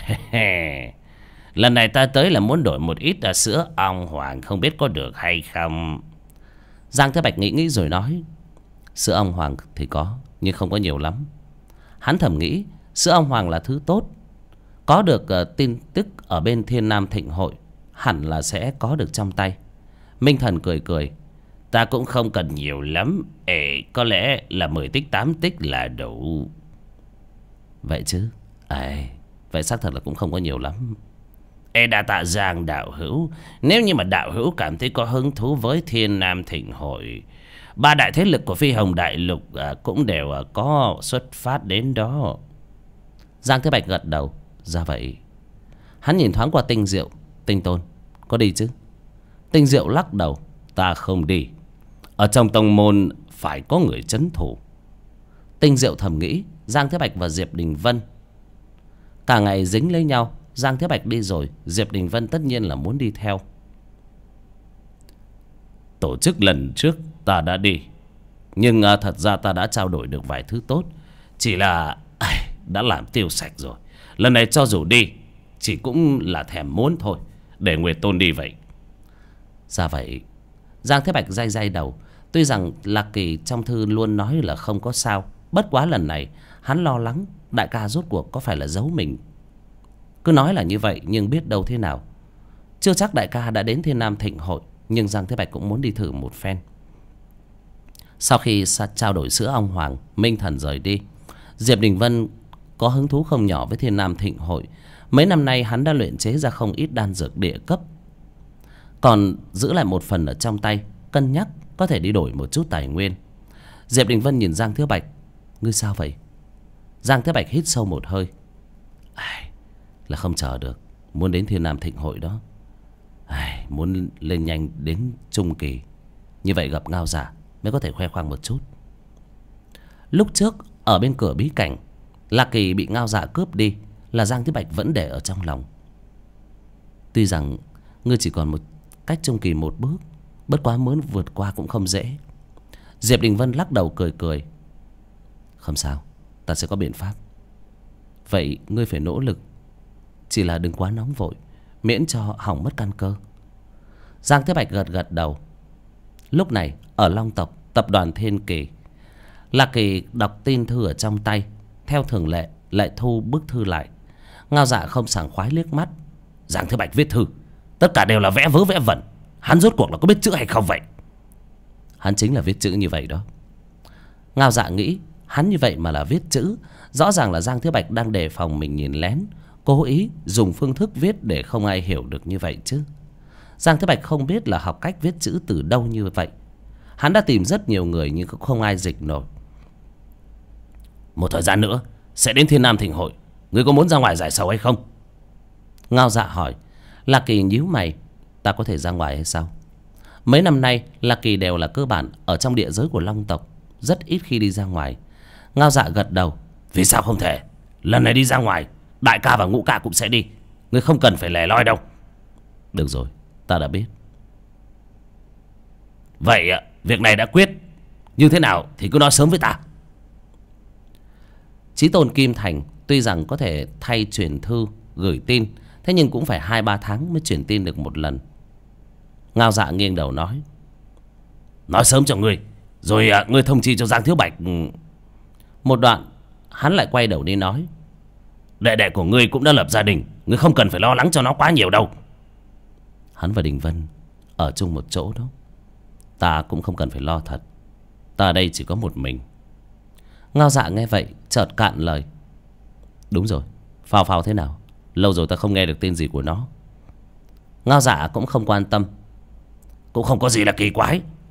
Lần này ta tới là muốn đổi một ít sữa ong hoàng, không biết có được hay không. Giang Thế Bạch nghĩ rồi nói. Sữa ong hoàng thì có, nhưng không có nhiều lắm. Hắn thầm nghĩ sữa ong hoàng là thứ tốt. Có được tin tức ở bên Thiên Nam Thịnh Hội, hẳn là sẽ có được trong tay. Minh Thần cười cười. Ta cũng không cần nhiều lắm. Ê, có lẽ là 10 tích 8 tích là đủ. Vậy chứ? Vậy xác thật là cũng không có nhiều lắm. Ê, đã tạ Giang đạo hữu. Nếu như mà đạo hữu cảm thấy có hứng thú với Thiên Nam Thịnh Hội, 3 đại thế lực của Phi Hồng Đại Lục cũng đều có xuất phát đến đó. Giang Thế Bạch gật đầu. Ra vậy. Hắn nhìn thoáng qua Tinh Diệu. Tinh Tôn, có đi chứ? Tinh Diệu lắc đầu. Ta không đi. Ở trong tông môn phải có người trấn thủ. Tinh Diệu thầm nghĩ Giang Thế Bạch và Diệp Đình Vân cả ngày dính lấy nhau. Giang Thế Bạch đi rồi, Diệp Đình Vân tất nhiên là muốn đi theo. Tổ chức lần trước ta đã đi, nhưng thật ra ta đã trao đổi được vài thứ tốt. Chỉ là đã làm tiêu sạch rồi. Lần này cho dù đi, chỉ cũng là thèm muốn thôi. Để Nguyệt Tôn đi vậy. Ra vậy. Giang Thế Bạch day đầu. Tuy rằng Lạc Kỳ trong thư luôn nói là không có sao, bất quá lần này hắn lo lắng đại ca rốt cuộc có phải là giấu mình. Cứ nói là như vậy, nhưng biết đâu thế nào. Chưa chắc đại ca đã đến Thiên Nam Thịnh Hội, nhưng Giang Thế Bạch cũng muốn đi thử một phen. Sau khi trao đổi sữa ong hoàng, Minh Thần rời đi. Diệp Đình Vân có hứng thú không nhỏ với Thiên Nam Thịnh Hội. Mấy năm nay hắn đã luyện chế ra không ít đan dược địa cấp, còn giữ lại một phần ở trong tay, cân nhắc có thể đi đổi một chút tài nguyên. Diệp Đình Vân nhìn Giang Thế Bạch. Ngươi sao vậy? Giang Thế Bạch hít sâu một hơi. Là không chờ được, muốn đến Thiên Nam Thịnh Hội đó. Muốn lên nhanh đến trung kỳ, như vậy gặp Ngao Giả mới có thể khoe khoang một chút. Lúc trước ở bên cửa bí cảnh, Lạc Kỳ bị Ngao Giả cướp đi là Giang Thế Bạch vẫn để ở trong lòng. Tuy rằng ngươi chỉ còn một cách trung kỳ một bước, bất quá muốn vượt qua cũng không dễ. Diệp Đình Vân lắc đầu cười cười. Không sao, ta sẽ có biện pháp. Vậy ngươi phải nỗ lực, chỉ là đừng quá nóng vội, miễn cho hỏng mất căn cơ. Giang Thế Bạch gật đầu. Lúc này ở Long tộc, tập đoàn Thiên Kỳ, Lạc Kỳ đọc tin thư ở trong tay. Theo thường lệ lại thu bức thư lại. Ngao Dạ không sảng khoái liếc mắt. Giang Thế Bạch viết thư, tất cả đều là vẽ vớ vẽ vẩn. Hắn rốt cuộc là có biết chữ hay không vậy? Hắn chính là viết chữ như vậy đó. Ngao Dạ nghĩ hắn như vậy mà là viết chữ, rõ ràng là Giang Thế Bạch đang đề phòng mình nhìn lén, cố ý dùng phương thức viết để không ai hiểu được như vậy chứ. Giang Thế Bạch không biết là học cách viết chữ từ đâu như vậy. Hắn đã tìm rất nhiều người nhưng cũng không ai dịch nổi. Một thời gian nữa sẽ đến Thiên Nam Thịnh Hội, ngươi có muốn ra ngoài giải sầu hay không? Ngao Dạ hỏi. Lạc Kỳ nhíu mày. Ta có thể ra ngoài hay sao? Mấy năm nay Lạc Kỳ đều là cơ bản ở trong địa giới của Long tộc, rất ít khi đi ra ngoài. Ngao Dạ gật đầu. Vì sao không thể? Lần này đi ra ngoài, đại ca và ngũ ca cũng sẽ đi. Ngươi không cần phải lẻ loi đâu. Được rồi, ta đã biết. Vậy việc này đã quyết, như thế nào thì cứ nói sớm với ta. Chí Tôn Kim Thành tuy rằng có thể thay truyền thư gửi tin, thế nhưng cũng phải 2-3 tháng mới truyền tin được một lần. Ngao Dạ nghiêng đầu nói. Nói sớm cho ngươi, rồi ngươi thông chi cho Giang Thiếu Bạch. Một đoạn hắn lại quay đầu đi nói. Đệ đệ của ngươi cũng đã lập gia đình, ngươi không cần phải lo lắng cho nó quá nhiều đâu. Hắn và Đình Vân ở chung một chỗ đó, ta cũng không cần phải lo thật. Ta ở đây chỉ có một mình. Ngao Dạ nghe vậy chợt cạn lời. Đúng rồi, Phào Phào thế nào? Lâu rồi ta không nghe được tin gì của nó. Ngao Dạ cũng không quan tâm. Cũng không có gì là kỳ quái.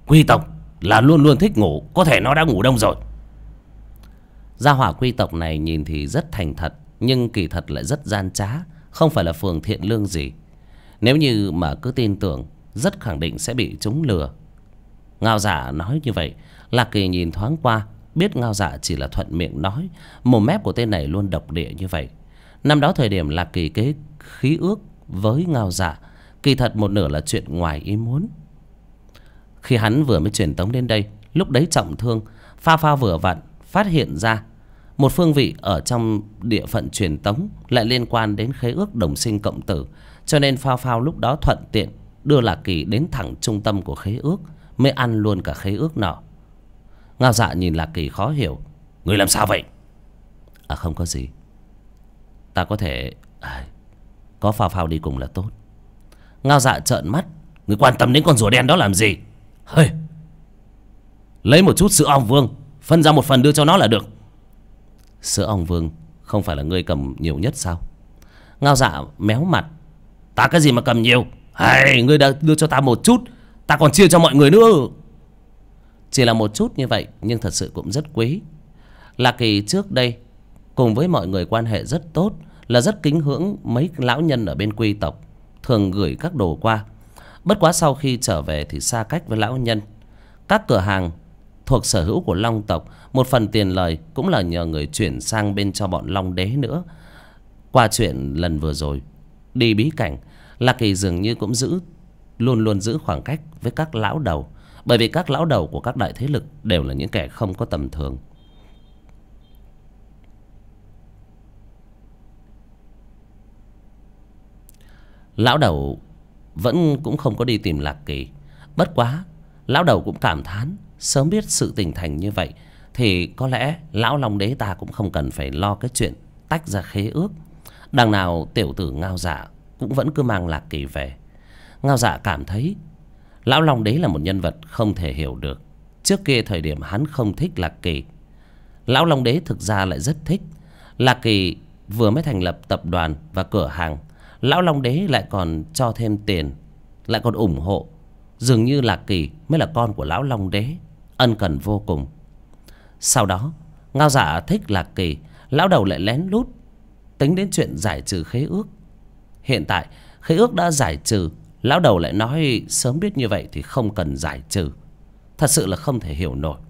Quy tộc là luôn luôn thích ngủ, có thể nó đã ngủ đông rồi. Gia hỏa quy tộc này nhìn thì rất thành thật, nhưng kỳ thật lại rất gian trá, không phải là phường thiện lương gì. Nếu như mà cứ tin tưởng, rất khẳng định sẽ bị chúng lừa. Ngao Dạ nói như vậy, Lạc Kỳ nhìn thoáng qua, biết Ngao Dạ chỉ là thuận miệng nói. Mồm mép của tên này luôn độc địa như vậy. Năm đó thời điểm Lạc Kỳ kế khí ước với Ngao Dạ, kỳ thật một nửa là chuyện ngoài ý muốn. Khi hắn vừa mới truyền tống đến đây, lúc đấy trọng thương, Phao Phao vừa vặn phát hiện ra một phương vị ở trong địa phận truyền tống lại liên quan đến khế ước đồng sinh cộng tử, cho nên Phao Phao lúc đó thuận tiện đưa Lạc Kỳ đến thẳng trung tâm của khế ước, mới ăn luôn cả khế ước nọ. Ngao Dạ nhìn Lạc Kỳ khó hiểu. Người làm sao vậy? À không có gì. Ta có thể có Phao Phao đi cùng là tốt. Ngao Dạ trợn mắt. Người quan tâm đến con rùa đen đó làm gì? Hơi, lấy một chút sữa ong vương, phân ra một phần đưa cho nó là được. Sữa ong vương không phải là ngươi cầm nhiều nhất sao? Ngao Dạ méo mặt. Ta cái gì mà cầm nhiều? Ngươi đã đưa cho ta một chút, ta còn chia cho mọi người nữa. Chỉ là một chút như vậy, nhưng thật sự cũng rất quý. Lạc Kỳ trước đây cùng với mọi người quan hệ rất tốt, là rất kính ngưỡng mấy lão nhân ở bên quy tộc, thường gửi các đồ qua. Bất quá sau khi trở về thì xa cách với lão nhân. Các cửa hàng thuộc sở hữu của Long tộc, một phần tiền lời cũng là nhờ người chuyển sang bên cho bọn Long đế nữa. Qua chuyện lần vừa rồi đi bí cảnh, Lạc Kỳ dường như cũng luôn luôn giữ khoảng cách với các lão đầu, bởi vì các lão đầu của các đại thế lực đều là những kẻ không có tầm thường. Lão đầu vẫn cũng không có đi tìm Lạc Kỳ. Bất quá lão đầu cũng cảm thán, sớm biết sự tình thành như vậy thì có lẽ lão Long đế ta cũng không cần phải lo cái chuyện tách ra khế ước. Đằng nào tiểu tử Ngao Dạ cũng vẫn cứ mang Lạc Kỳ về. Ngao Dạ cảm thấy lão Long đế là một nhân vật không thể hiểu được. Trước kia thời điểm hắn không thích Lạc Kỳ, lão Long đế thực ra lại rất thích. Lạc Kỳ vừa mới thành lập tập đoàn và cửa hàng, lão Long đế lại còn cho thêm tiền, lại còn ủng hộ. Dường như Lạc Kỳ mới là con của lão Long đế, ân cần vô cùng. Sau đó Ngao Dạ thích Lạc Kỳ, lão đầu lại lén lút tính đến chuyện giải trừ khế ước. Hiện tại khế ước đã giải trừ, lão đầu lại nói sớm biết như vậy thì không cần giải trừ. Thật sự là không thể hiểu nổi.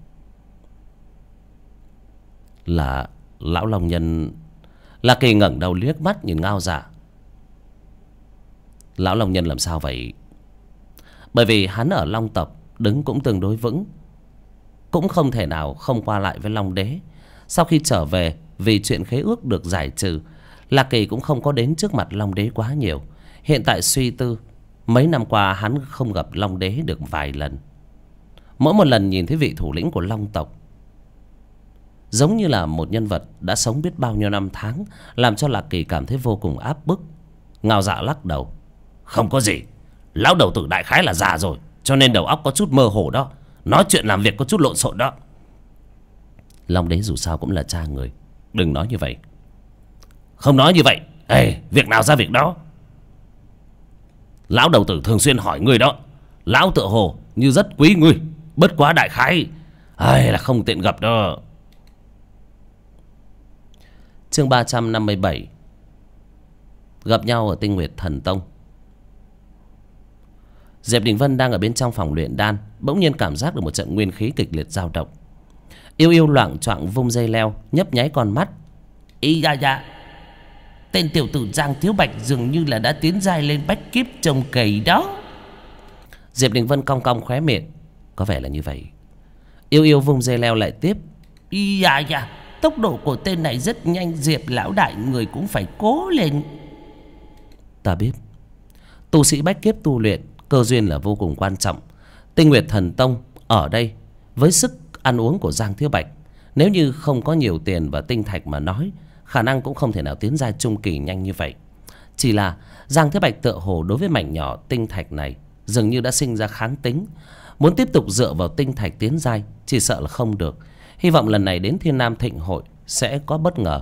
Là lão Long nhân. Lạc Kỳ ngẩng đầu liếc mắt nhìn Ngao Dạ. Lão Long nhân làm sao vậy? Bởi vì hắn ở Long tộc đứng cũng tương đối vững, cũng không thể nào không qua lại với Long đế. Sau khi trở về, vì chuyện khế ước được giải trừ, Lạc Kỳ cũng không có đến trước mặt Long đế quá nhiều. Hiện tại suy tư, mấy năm qua hắn không gặp Long đế được vài lần. Mỗi một lần nhìn thấy vị thủ lĩnh của Long tộc, giống như là một nhân vật đã sống biết bao nhiêu năm tháng, làm cho Lạc Kỳ cảm thấy vô cùng áp bức. Ngao Dạ lắc đầu. Không có gì, lão đầu tử đại khái là già rồi, cho nên đầu óc có chút mơ hồ đó, nói chuyện làm việc có chút lộn xộn đó. Long đế dù sao cũng là cha người, đừng nói như vậy. Không nói như vậy, việc nào ra việc đó. Lão đầu tử thường xuyên hỏi người đó, lão tựa hồ như rất quý ngươi, bất quá đại khái là không tiện gặp đó. Chương 357. Gặp nhau ở Tinh Nguyệt Thần Tông. Diệp Đình Vân đang ở bên trong phòng luyện đan, bỗng nhiên cảm giác được một trận nguyên khí kịch liệt dao động. Yêu Yêu loạng choạng vung dây leo, nhấp nháy con mắt. Ý dạ, tên tiểu tử Giang Thiếu Bạch dường như là đã tiến giai lên bách kiếp trồng cầy đó. Diệp Đình Vân cong cong khóe miệng. Có vẻ là như vậy. Yêu Yêu vung dây leo lại tiếp. Ý dạ, tốc độ của tên này rất nhanh, Diệp lão đại người cũng phải cố lên. Ta biết, tu sĩ bách kiếp tu luyện cơ duyên là vô cùng quan trọng. Tinh Nguyệt Thần Tông ở đây với sức ăn uống của Giang Thiếu Bạch, nếu như không có nhiều tiền và tinh thạch mà nói, khả năng cũng không thể nào tiến giai trung kỳ nhanh như vậy. Chỉ là Giang Thiếu Bạch tựa hồ đối với mảnh nhỏ tinh thạch này dường như đã sinh ra kháng tính, muốn tiếp tục dựa vào tinh thạch tiến giai chỉ sợ là không được. Hy vọng lần này đến Thiên Nam Thịnh Hội sẽ có bất ngờ.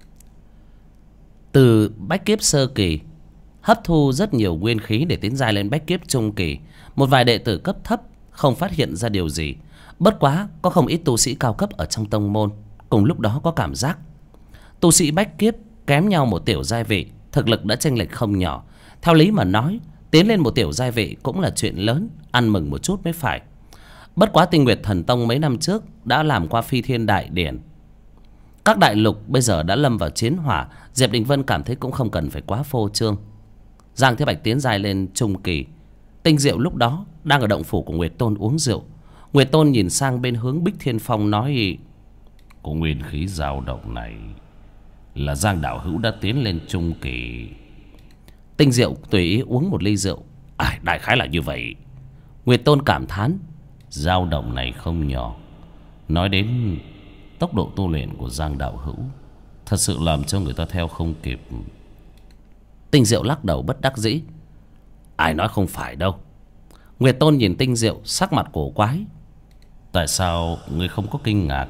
Từ bách kiếp sơ kỳ hấp thu rất nhiều nguyên khí để tiến giai lên bách kiếp trung kỳ, một vài đệ tử cấp thấp không phát hiện ra điều gì. Bất quá có không ít tu sĩ cao cấp ở trong tông môn cùng lúc đó có cảm giác tu sĩ bách kiếp kém nhau một tiểu giai vị, thực lực đã chênh lệch không nhỏ. Theo lý mà nói, tiến lên một tiểu giai vị cũng là chuyện lớn, ăn mừng một chút mới phải. Bất quá Tinh Nguyệt Thần Tông mấy năm trước đã làm qua Phi Thiên Đại Điển, các đại lục bây giờ đã lâm vào chiến hỏa. Diệp Đình Vân cảm thấy cũng không cần phải quá phô trương. Giang Thế Bạch tiến dài lên trung kỳ. Tinh Diệu lúc đó đang ở động phủ của Nguyệt Tôn uống rượu. Nguyệt Tôn nhìn sang bên hướng Bích Thiên Phong nói: có nguyên khí dao động này là Giang đạo hữu đã tiến lên trung kỳ. Tinh Diệu tùy ý uống một ly rượu. Đại khái là như vậy. Nguyệt Tôn cảm thán: dao động này không nhỏ. Nói đến tốc độ tu luyện của Giang đạo hữu, thật sự làm cho người ta theo không kịp. Tinh Diệu lắc đầu bất đắc dĩ: ai nói không phải đâu. Nguyệt Tôn nhìn Tinh Diệu sắc mặt cổ quái: tại sao ngươi không có kinh ngạc?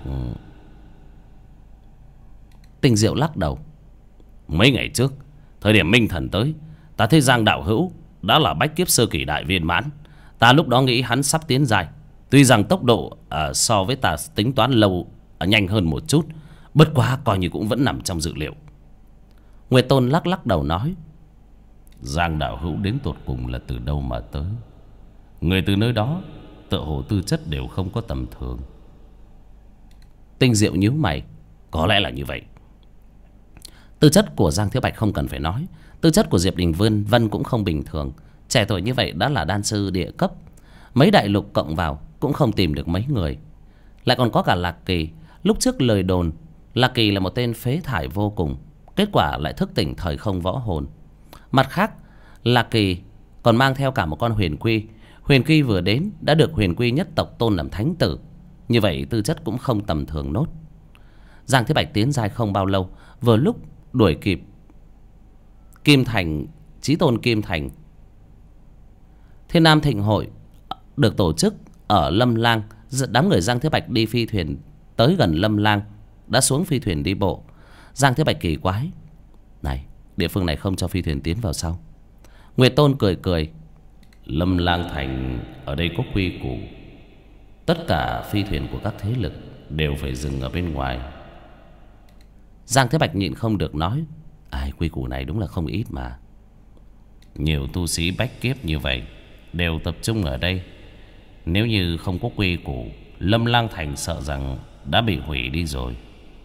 Tinh Diệu lắc đầu: mấy ngày trước thời điểm Minh Thần tới, ta thấy Giang đạo hữu đã là bách kiếp sơ kỳ đại viên mãn. Ta lúc đó nghĩ hắn sắp tiến dài. Tuy rằng tốc độ so với ta tính toán lâu nhanh hơn một chút, bất quá coi như cũng vẫn nằm trong dự liệu. Nguyệt Tôn lắc đầu nói: Giang đạo hữu đến tột cùng là từ đâu mà tới? Người từ nơi đó tựa hồ tư chất đều không có tầm thường. Tinh Diệu nhíu mày: có lẽ là như vậy. Tư chất của Giang Thiếu Bạch không cần phải nói, tư chất của Diệp Đình Vân cũng không bình thường. Trẻ tuổi như vậy đã là đan sư địa cấp, mấy đại lục cộng vào cũng không tìm được mấy người. Lại còn có cả Lạc Kỳ. Lúc trước lời đồn Lạc Kỳ là một tên phế thải vô cùng, kết quả lại thức tỉnh thời không võ hồn. Mặt khác, Lạc Kỳ còn mang theo cả một con huyền quy. Huyền quy vừa đến đã được huyền quy nhất tộc tôn làm thánh tử. Như vậy tư chất cũng không tầm thường nốt. Giang Thế Bạch tiến dài không bao lâu, vừa lúc đuổi kịp Kim Thành, Chí Tôn Kim Thành. Thiên Nam Thịnh Hội được tổ chức ở Lâm Lang. Đám người Giang Thế Bạch đi phi thuyền tới gần Lâm Lang, đã xuống phi thuyền đi bộ. Giang Thế Bạch kỳ quái: này, địa phương này không cho phi thuyền tiến vào sao? Nguyệt Tôn cười: Lâm Lang Thành ở đây có quy củ, tất cả phi thuyền của các thế lực đều phải dừng ở bên ngoài. Giang Thế Bạch nhịn không được nói: quy củ này đúng là không ít mà. Nhiều tu sĩ bách kiếp như vậy đều tập trung ở đây. Nếu như không có quy củ, Lâm Lang Thành sợ rằng đã bị hủy đi rồi.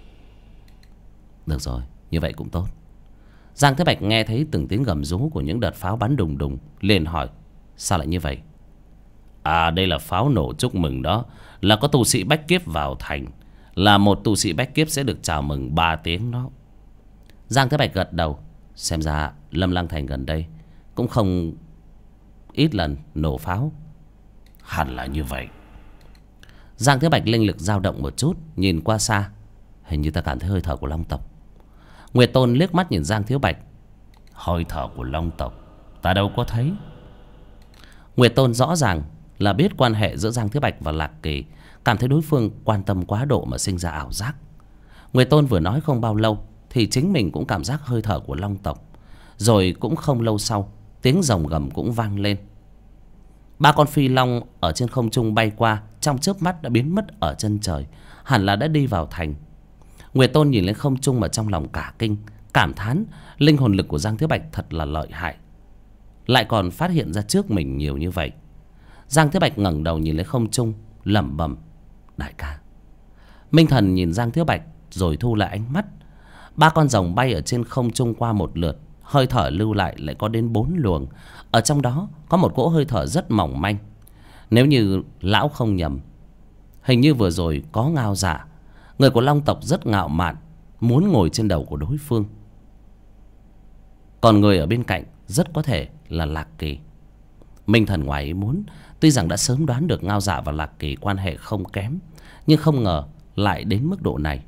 Được rồi, như vậy cũng tốt. Giang Thế Bạch nghe thấy từng tiếng gầm rú của những đợt pháo bắn đùng đùng, liền hỏi: sao lại như vậy? Đây là pháo nổ chúc mừng đó. Là có tu sĩ bách kiếp vào thành. Là một tu sĩ bách kiếp sẽ được chào mừng 3 tiếng đó. Giang Thế Bạch gật đầu. Xem ra Lâm Lang Thành gần đây cũng không ít lần nổ pháo. Hẳn là như vậy. Giang Thế Bạch linh lực dao động một chút, nhìn qua xa. Hình như ta cảm thấy hơi thở của Long tộc. Nguyệt Tôn liếc mắt nhìn Giang Thiếu Bạch: hơi thở của Long tộc ta đâu có thấy. Nguyệt Tôn rõ ràng là biết quan hệ giữa Giang Thiếu Bạch và Lạc Kỳ, cảm thấy đối phương quan tâm quá độ mà sinh ra ảo giác. Nguyệt Tôn vừa nói không bao lâu thì chính mình cũng cảm giác hơi thở của Long tộc. Rồi cũng không lâu sau, tiếng rồng gầm cũng vang lên. 3 con phi long ở trên không trung bay qua, trong chớp mắt đã biến mất ở chân trời, hẳn là đã đi vào thành. Nguyệt Tôn nhìn lên không trung mà trong lòng cả kinh, cảm thán linh hồn lực của Giang Thiếu Bạch thật là lợi hại, lại còn phát hiện ra trước mình nhiều như vậy. Giang Thiếu Bạch ngẩng đầu nhìn lên không trung, lẩm bẩm: đại ca. Minh Thần nhìn Giang Thiếu Bạch rồi thu lại ánh mắt. 3 con rồng bay ở trên không trung qua một lượt, hơi thở lưu lại lại có đến 4 luồng. Ở trong đó có một cỗ hơi thở rất mỏng manh. Nếu như lão không nhầm, hình như vừa rồi có Ngao Dạ, người của Long tộc rất ngạo mạn, muốn ngồi trên đầu của đối phương. Còn người ở bên cạnh rất có thể là Lạc Kỳ. Minh Thần ngoài ý muốn, tuy rằng đã sớm đoán được Ngao Dạ và Lạc Kỳ quan hệ không kém, nhưng không ngờ lại đến mức độ này.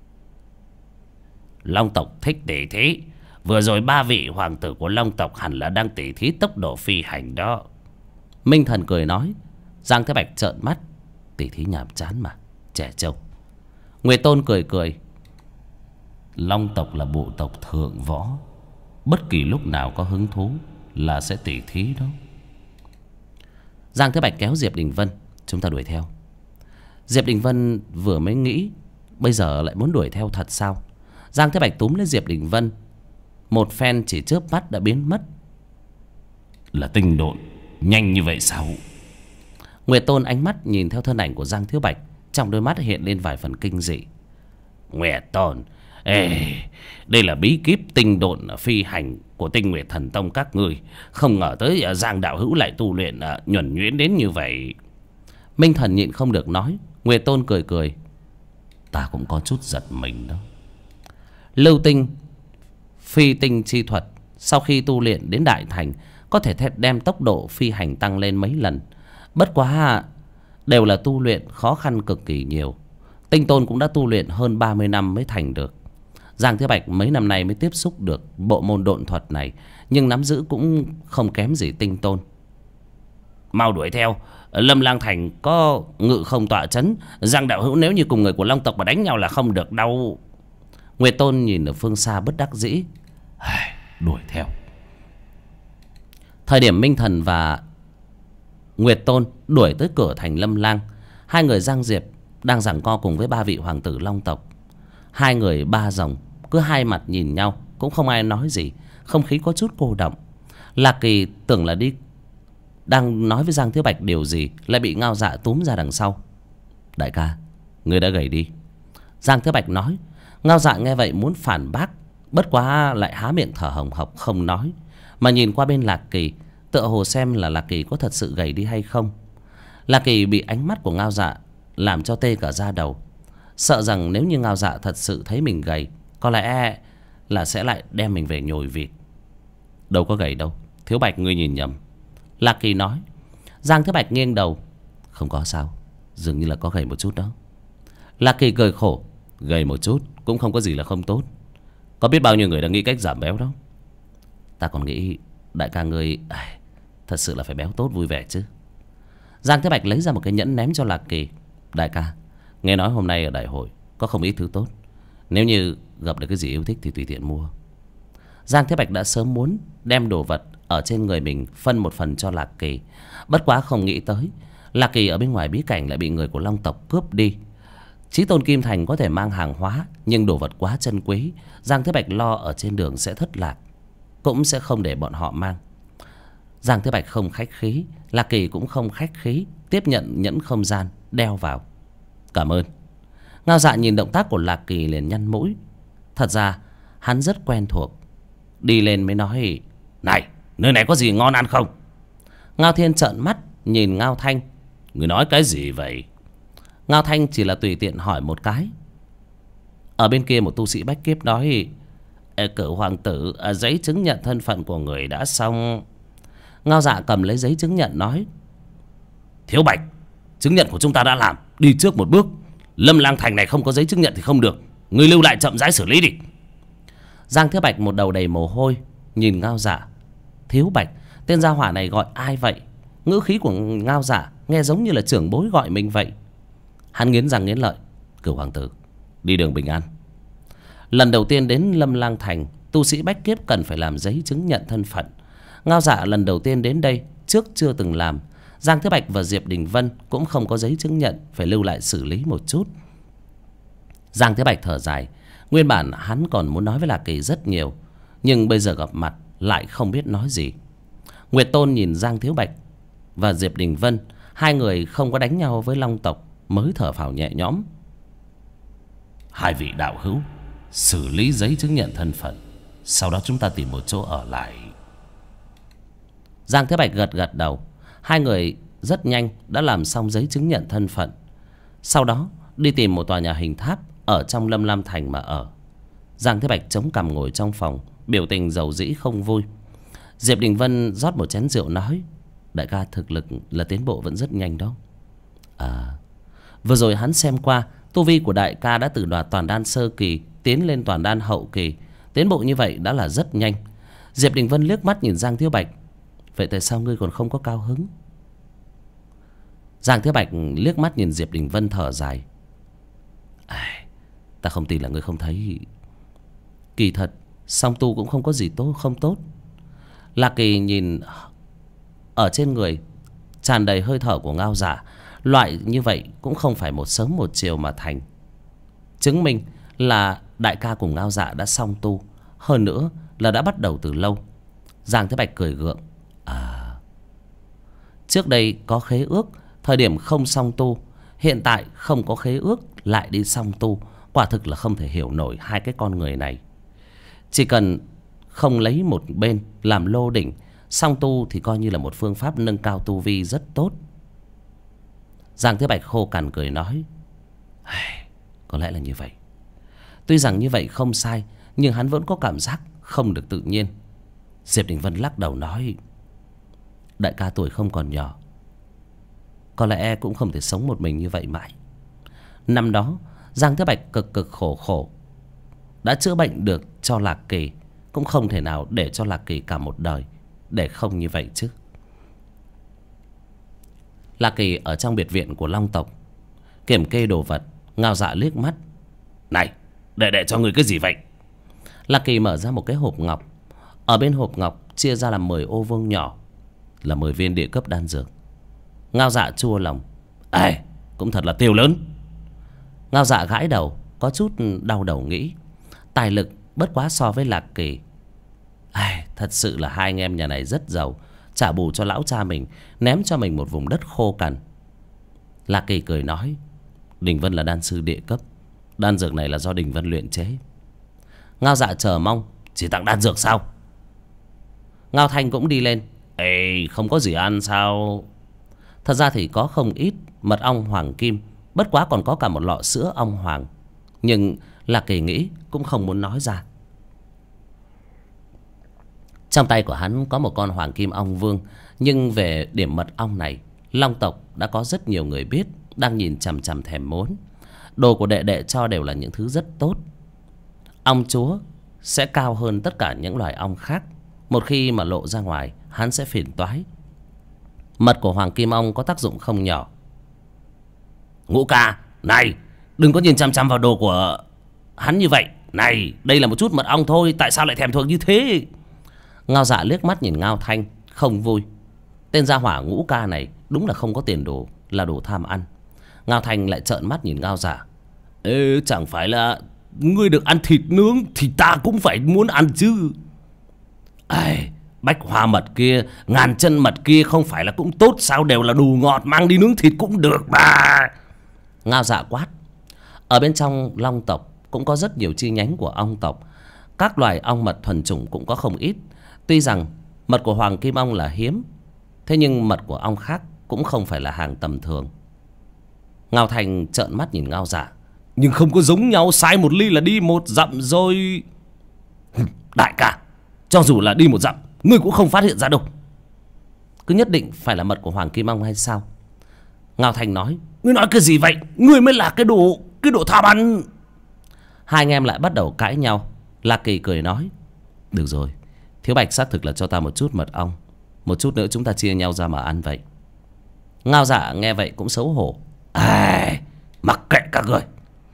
Long tộc thích tỉ thí. Vừa rồi 3 vị hoàng tử của Long tộc hẳn là đang tỉ thí tốc độ phi hành đó. Minh Thần cười nói. Giang Thế Bạch trợn mắt: tỉ thí nhàm chán mà, trẻ trâu. Nguyệt Tôn cười: Long tộc là bộ tộc thượng võ, bất kỳ lúc nào có hứng thú là sẽ tỉ thí đó. Giang Thế Bạch kéo Diệp Đình Vân. Chúng ta đuổi theo. Diệp Đình Vân vừa mới nghĩ, bây giờ lại muốn đuổi theo thật sao? Giang Thế Bạch túm lấy Diệp Đình Vân, một phen chỉ chớp mắt đã biến mất. Là tinh độn nhanh như vậy sao? Nguyệt Tôn ánh mắt nhìn theo thân ảnh của Giang Thiếu Bạch, trong đôi mắt hiện lên vài phần kinh dị. Nguyệt Tôn, đây là bí kíp tinh độn phi hành của Tinh Nguyệt Thần Tông các ngươi. Không ngờ tới Giang đạo hữu lại tu luyện nhuần nhuyễn đến như vậy. Minh Thần nhịn không được nói. Nguyệt Tôn cười cười. Ta cũng có chút giật mình đó. Lưu tinh phi tinh chi thuật sau khi tu luyện đến đại thành có thể đem tốc độ phi hành tăng lên mấy lần. Bất quá đều là tu luyện khó khăn cực kỳ nhiều. Tinh Tôn cũng đã tu luyện hơn 30 năm mới thành được. Giang Thế Bạch mấy năm nay mới tiếp xúc được bộ môn độn thuật này, nhưng nắm giữ cũng không kém gì Tinh Tôn. Mau đuổi theo. Lâm Lang Thành có ngự không tọa chấn. Giang đạo hữu nếu như cùng người của Long tộc mà đánh nhau là không được đâu. Nguyệt Tôn nhìn ở phương xa bất đắc dĩ. Đuổi theo. Thời điểm Minh Thần và Nguyệt Tôn đuổi tới cửa thành Lâm Lang, hai người Giang Diệp đang giằng co cùng với 3 vị hoàng tử Long tộc. Hai người ba rồng cứ hai mặt nhìn nhau, cũng không ai nói gì. Không khí có chút cô động. Lạc Kỳ tưởng là đang nói với Giang Thiếu Bạch điều gì, lại bị Ngao Dạ túm ra đằng sau. Đại ca, ngươi đã gầy đi. Giang Thiếu Bạch nói. Ngao Dạ nghe vậy muốn phản bác, bất quá lại há miệng thở hồng hộc không nói, mà nhìn qua bên Lạc Kỳ, tựa hồ xem là Lạc Kỳ có thật sự gầy đi hay không. Lạc Kỳ bị ánh mắt của Ngao Dạ làm cho tê cả da đầu, sợ rằng nếu như Ngao Dạ thật sự thấy mình gầy, có lẽ là sẽ lại đem mình về nhồi vịt. Đâu có gầy đâu, Thiếu Bạch ngươi nhìn nhầm, Lạc Kỳ nói. Giang Thiếu Bạch nghiêng đầu. Không có sao, dường như là có gầy một chút đó. Lạc Kỳ cười khổ. Gầy một chút cũng không có gì là không tốt. Có biết bao nhiêu người đang nghĩ cách giảm béo đó. Ta còn nghĩ đại ca ngươi thật sự là phải béo tốt vui vẻ chứ. Giang Thế Bạch lấy ra một cái nhẫn ném cho Lạc Kỳ. Đại ca, nghe nói hôm nay ở đại hội có không ít thứ tốt, nếu như gặp được cái gì yêu thích thì tùy tiện mua. Giang Thế Bạch đã sớm muốn đem đồ vật ở trên người mình phân một phần cho Lạc Kỳ, bất quá không nghĩ tới Lạc Kỳ ở bên ngoài bí cảnh lại bị người của Long tộc cướp đi. Chí Tôn Kim Thành có thể mang hàng hóa, nhưng đồ vật quá chân quý, Giang Thế Bạch lo ở trên đường sẽ thất lạc, cũng sẽ không để bọn họ mang. Giang Thế Bạch không khách khí, Lạc Kỳ cũng không khách khí, tiếp nhận nhẫn không gian đeo vào. Cảm ơn. Ngao Dạ nhìn động tác của Lạc Kỳ liền nhăn mũi. Thật ra hắn rất quen thuộc. Đi lên mới nói. Này, nơi này có gì ngon ăn không? Ngao Thiên trợn mắt nhìn Ngao Thanh. Người nói cái gì vậy? Ngao Thanh chỉ là tùy tiện hỏi một cái. Ở bên kia một tu sĩ bách kiếp nói. Cửu hoàng tử, giấy chứng nhận thân phận của người đã xong. Ngao Dạ cầm lấy giấy chứng nhận nói. Thiếu Bạch, chứng nhận của chúng ta đã làm, đi trước một bước. Lâm Lang Thành này không có giấy chứng nhận thì không được, người lưu lại chậm rãi xử lý đi. Giang Thiếu Bạch một đầu đầy mồ hôi nhìn Ngao Dạ. Thiếu Bạch, tên gia hỏa này gọi ai vậy? Ngữ khí của Ngao Dạ nghe giống như là trưởng bối gọi mình vậy. Hắn nghiến răng nghiến lợi. Cửu hoàng tử, đi đường bình an. Lần đầu tiên đến Lâm Lang Thành, tu sĩ bách kiếp cần phải làm giấy chứng nhận thân phận. Ngao Dạ lần đầu tiên đến đây, trước chưa từng làm. Giang Thế Bạch và Diệp Đình Vân cũng không có giấy chứng nhận, phải lưu lại xử lý một chút. Giang Thế Bạch thở dài. Nguyên bản hắn còn muốn nói với Lạc Kỳ rất nhiều, nhưng bây giờ gặp mặt lại không biết nói gì. Nguyệt Tôn nhìn Giang Thiếu Bạch và Diệp Đình Vân, hai người không có đánh nhau với Long tộc, mới thở phào nhẹ nhõm. Hai vị đạo hữu xử lý giấy chứng nhận thân phận, sau đó chúng ta tìm một chỗ ở lại. Giang Thế Bạch gật gật đầu. Hai người rất nhanh đã làm xong giấy chứng nhận thân phận, sau đó đi tìm một tòa nhà hình tháp ở trong Lâm Lam Thành mà ở. Giang Thế Bạch chống cằm ngồi trong phòng, biểu tình dầu dĩ không vui. Diệp Đình Vân rót một chén rượu nói. Đại ca thực lực là tiến bộ vẫn rất nhanh đó. Vừa rồi hắn xem qua, tu vi của đại ca đã từ toàn đan sơ kỳ tiến lên toàn đan hậu kỳ, tiến bộ như vậy đã là rất nhanh. Diệp Đình Vân liếc mắt nhìn Giang Thiếu Bạch. Vậy tại sao ngươi còn không có cao hứng? Giang Thiếu Bạch liếc mắt nhìn Diệp Đình Vân thở dài. Ta không tin là ngươi không thấy. Kỳ thật song tu cũng không có gì không tốt. Lạc Kỳ nhìn ở trên người tràn đầy hơi thở của Ngao Dạ. Loại như vậy cũng không phải một sớm một chiều mà thành, chứng minh là đại ca cùng Ngao Dạ đã song tu, hơn nữa là đã bắt đầu từ lâu. Giang Thế Bạch cười gượng. Trước đây có khế ước, thời điểm không song tu, hiện tại không có khế ước lại đi song tu, quả thực là không thể hiểu nổi hai cái con người này. Chỉ cần không lấy một bên làm lô đỉnh, song tu thì coi như là một phương pháp nâng cao tu vi rất tốt. Giang Thế Bạch khô cằn cười nói, có lẽ là như vậy. Tuy rằng như vậy không sai, nhưng hắn vẫn có cảm giác không được tự nhiên. Diệp Đình Vân lắc đầu nói, đại ca tuổi không còn nhỏ, có lẽ cũng không thể sống một mình như vậy mãi. Năm đó Giang Thế Bạch cực cực khổ khổ đã chữa bệnh được cho Lạc Kỳ, cũng không thể nào để cho Lạc Kỳ cả một đời để không như vậy chứ. Lạc Kỳ ở trong biệt viện của Long tộc kiểm kê đồ vật. Ngao Dạ liếc mắt, này, để cho người cái gì vậy? Lạc Kỳ mở ra một cái hộp ngọc. Ở bên hộp ngọc chia ra làm 10 ô vuông nhỏ, là 10 viên địa cấp đan dược. Ngao Dạ chua lòng, cũng thật là tiêu lớn. Ngao Dạ gãi đầu, có chút đau đầu nghĩ, tài lực bất quá so với Lạc Kỳ. Thật sự là hai anh em nhà này rất giàu, trả bù cho lão cha mình, ném cho mình một vùng đất khô cằn. Lạc Kỳ cười nói, Đình Vân là đan sư địa cấp, đan dược này là do Đình Vân luyện chế. Ngao Dạ chờ mong, chỉ tặng đan dược sao? Ngao Thanh cũng đi lên, không có gì ăn sao? Thật ra thì có không ít mật ong hoàng kim, bất quá còn có cả một lọ sữa ong hoàng. Nhưng Lạc Kỳ nghĩ cũng không muốn nói ra. Trong tay của hắn có một con hoàng kim ong vương, nhưng về điểm mật ong này, Long tộc đã có rất nhiều người biết, đang nhìn chằm chằm thèm muốn. Đồ của đệ đệ cho đều là những thứ rất tốt. Ong chúa sẽ cao hơn tất cả những loài ong khác, một khi mà lộ ra ngoài hắn sẽ phiền toái. Mật của hoàng kim ong có tác dụng không nhỏ. Ngũ ca, này, đừng có nhìn chằm chằm vào đồ của hắn như vậy. Này, đây là một chút mật ong thôi, tại sao lại thèm thuồng như thế? Ngao Dạ liếc mắt nhìn Ngao Thanh, không vui. Tên gia hỏa Ngũ ca này đúng là không có tiền đồ, là đồ tham ăn. Ngao Thanh lại trợn mắt nhìn Ngao Dạ, chẳng phải là ngươi được ăn thịt nướng thì ta cũng phải muốn ăn chứ. Bách hoa mật kia, ngàn chân mật kia không phải là cũng tốt sao? Đều là đồ ngọt, mang đi nướng thịt cũng được mà. Ngao Dạ quát. Ở bên trong Long tộc cũng có rất nhiều chi nhánh của ong tộc. Các loài ong mật thuần chủng cũng có không ít. Tuy rằng mật của hoàng kim ong là hiếm, thế nhưng mật của ong khác cũng không phải là hàng tầm thường. Ngao Thành trợn mắt nhìn Ngao Dạ, nhưng không có giống nhau, sai một ly là đi một dặm rồi. Đại ca, cho dù là đi một dặm, ngươi cũng không phát hiện ra đâu. Cứ nhất định phải là mật của hoàng kim ong hay sao? Ngao Thành nói, ngươi nói cái gì vậy? Ngươi mới là cái đồ tham ăn. Hai anh em lại bắt đầu cãi nhau. Lạc Kỳ cười nói, được rồi, Thiếu Bạch xác thực là cho ta một chút mật ong, một chút nữa chúng ta chia nhau ra mà ăn vậy. Ngao Dạ nghe vậy cũng xấu hổ, mặc kệ các người.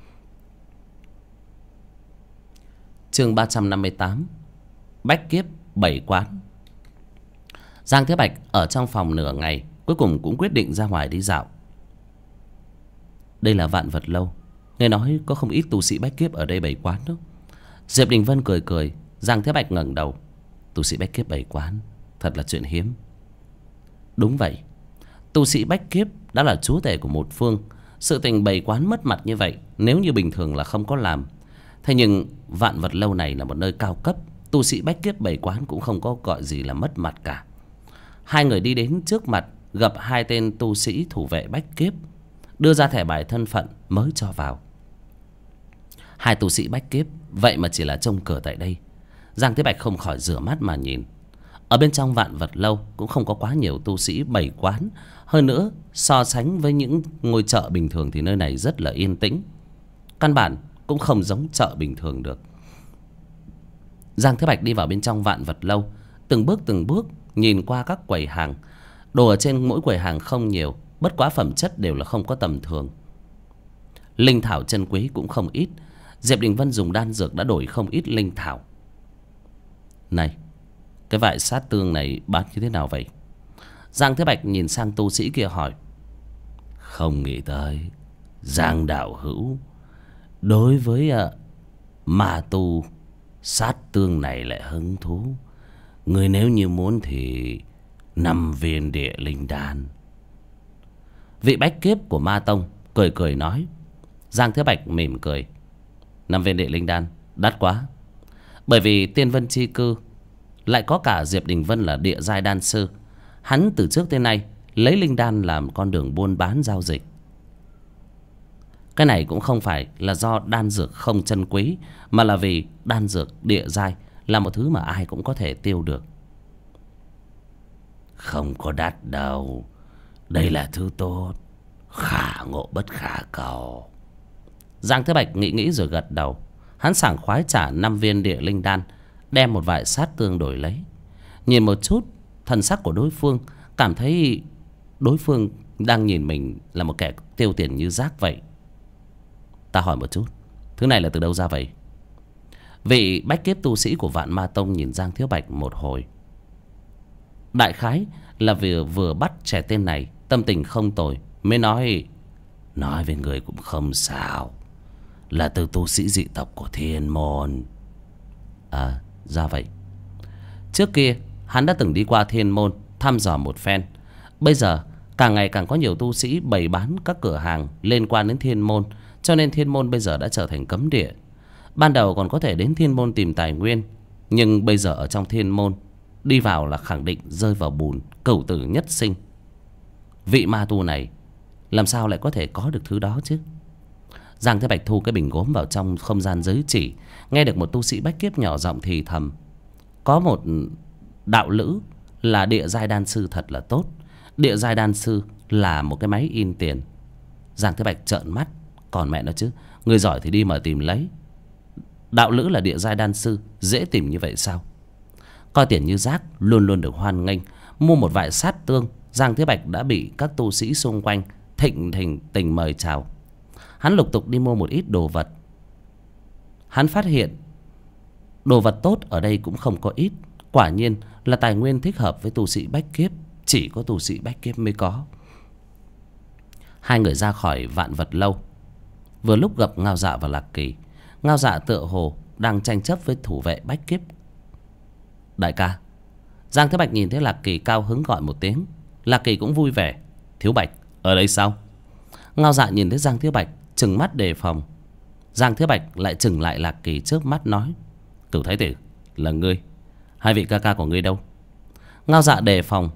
Chương 358, Bách kiếp 7 quán. Giang Thế Bạch ở trong phòng nửa ngày, cuối cùng cũng quyết định ra ngoài đi dạo. Đây là Vạn Vật Lâu, nghe nói có không ít tu sĩ bách kiếp ở đây 7 quán đó. Diệp Đình Vân cười cười. Giang Thế Bạch ngẩng đầu, tu sĩ bách kiếp 7 quán thật là chuyện hiếm. Đúng vậy, tu sĩ bách kiếp đã là chúa tể của một phương. Sự tình 7 quán mất mặt như vậy nếu như bình thường là không có làm. Thế nhưng Vạn Vật Lâu này là một nơi cao cấp, tu sĩ bách kiếp 7 quán cũng không có gọi gì là mất mặt cả. Hai người đi đến trước mặt, gặp hai tên tu sĩ thủ vệ bách kiếp, đưa ra thẻ bài thân phận mới cho vào. Hai tu sĩ bách kiếp vậy mà chỉ là trông cửa tại đây. Giang Thế Bạch không khỏi rửa mắt mà nhìn. Ở bên trong Vạn Vật Lâu cũng không có quá nhiều tu sĩ 7 quán. Hơn nữa, so sánh với những ngôi chợ bình thường thì nơi này rất là yên tĩnh, căn bản cũng không giống chợ bình thường được. Giang Thế Bạch đi vào bên trong Vạn Vật Lâu, từng bước nhìn qua các quầy hàng. Đồ ở trên mỗi quầy hàng không nhiều, bất quá phẩm chất đều là không có tầm thường. Linh thảo chân quý cũng không ít. Diệp Đình Vân dùng đan dược đã đổi không ít linh thảo. Này, cái vại sát tương này bán như thế nào vậy? Giang Thế Bạch nhìn sang tu sĩ kia hỏi: Không nghĩ tới Giang đạo hữu đối với ma tu sát tương này lại hứng thú. Người nếu như muốn thì 5 viên địa linh đan. Vị bách kiếp của ma tông cười cười nói. Giang Thế Bạch mỉm cười: 5 viên địa linh đan đắt quá. Bởi vì Tiên Vân Chi Cư lại có cả Diệp Đình Vân là địa giai đan sư. Hắn từ trước tới nay lấy linh đan làm con đường buôn bán giao dịch. Cái này cũng không phải là do đan dược không chân quý, mà là vì đan dược địa giai là một thứ mà ai cũng có thể tiêu được. Không có đắt đâu, đây là thứ tốt, khả ngộ bất khả cầu. Giang Thế Bạch nghĩ nghĩ rồi gật đầu. Hắn sảng khoái trả 5 viên địa linh đan, đem một vài sát tương đổi lấy. Nhìn một chút thần sắc của đối phương, cảm thấy đối phương đang nhìn mình là một kẻ tiêu tiền như rác vậy. Ta hỏi một chút, thứ này là từ đâu ra vậy? Vị bách kiếp tu sĩ của Vạn Ma Tông nhìn Giang Thiếu Bạch một hồi. Đại khái là vừa bắt trẻ tên này tâm tình không tồi, mới nói với người cũng không sao, là từ tu sĩ dị tộc của Thiên Môn. À, ra vậy. Trước kia hắn đã từng đi qua Thiên Môn thăm dò một phen. Bây giờ càng ngày càng có nhiều tu sĩ bày bán các cửa hàng liên quan đến Thiên Môn, cho nên Thiên Môn bây giờ đã trở thành cấm địa. Ban đầu còn có thể đến Thiên Môn tìm tài nguyên, nhưng bây giờ ở trong Thiên Môn đi vào là khẳng định rơi vào bùn, cửu tử nhất sinh. Vị ma tu này làm sao lại có thể có được thứ đó chứ? Giang Thế Bạch thu cái bình gốm vào trong không gian giới chỉ, nghe được một tu sĩ bách kiếp nhỏ giọng thì thầm: Có một đạo lữ là địa giai đan sư thật là tốt. Địa giai đan sư là một cái máy in tiền. Giang Thế Bạch trợn mắt: Còn mẹ nó chứ, người giỏi thì đi mà tìm lấy. Đạo lữ là địa giai đan sư, dễ tìm như vậy sao? Coi tiền như rác, luôn luôn được hoan nghênh. Mua một vài sát tương, Giang Thế Bạch đã bị các tu sĩ xung quanh thịnh tình mời chào. Hắn lục tục đi mua một ít đồ vật. Hắn phát hiện đồ vật tốt ở đây cũng không có ít. Quả nhiên là tài nguyên thích hợp với tu sĩ bách kiếp, chỉ có tu sĩ bách kiếp mới có. Hai người ra khỏi Vạn Vật Lâu, vừa lúc gặp Ngao Dạ và Lạc Kỳ. Ngao Dạ tựa hồ đang tranh chấp với thủ vệ bách kiếp. Đại ca. Giang Thế Bạch nhìn thấy Lạc Kỳ cao hứng gọi một tiếng. Lạc Kỳ cũng vui vẻ: Thiếu Bạch, ở đây sao? Ngao Dạ nhìn thấy Giang Thế Bạch trừng mắt đề phòng. Giang Thế Bạch lại trừng lại Lạc Kỳ trước mắt nói: Cửu Thái Tử, là ngươi. Hai vị ca ca của ngươi đâu? Ngao Dạ đề phòng: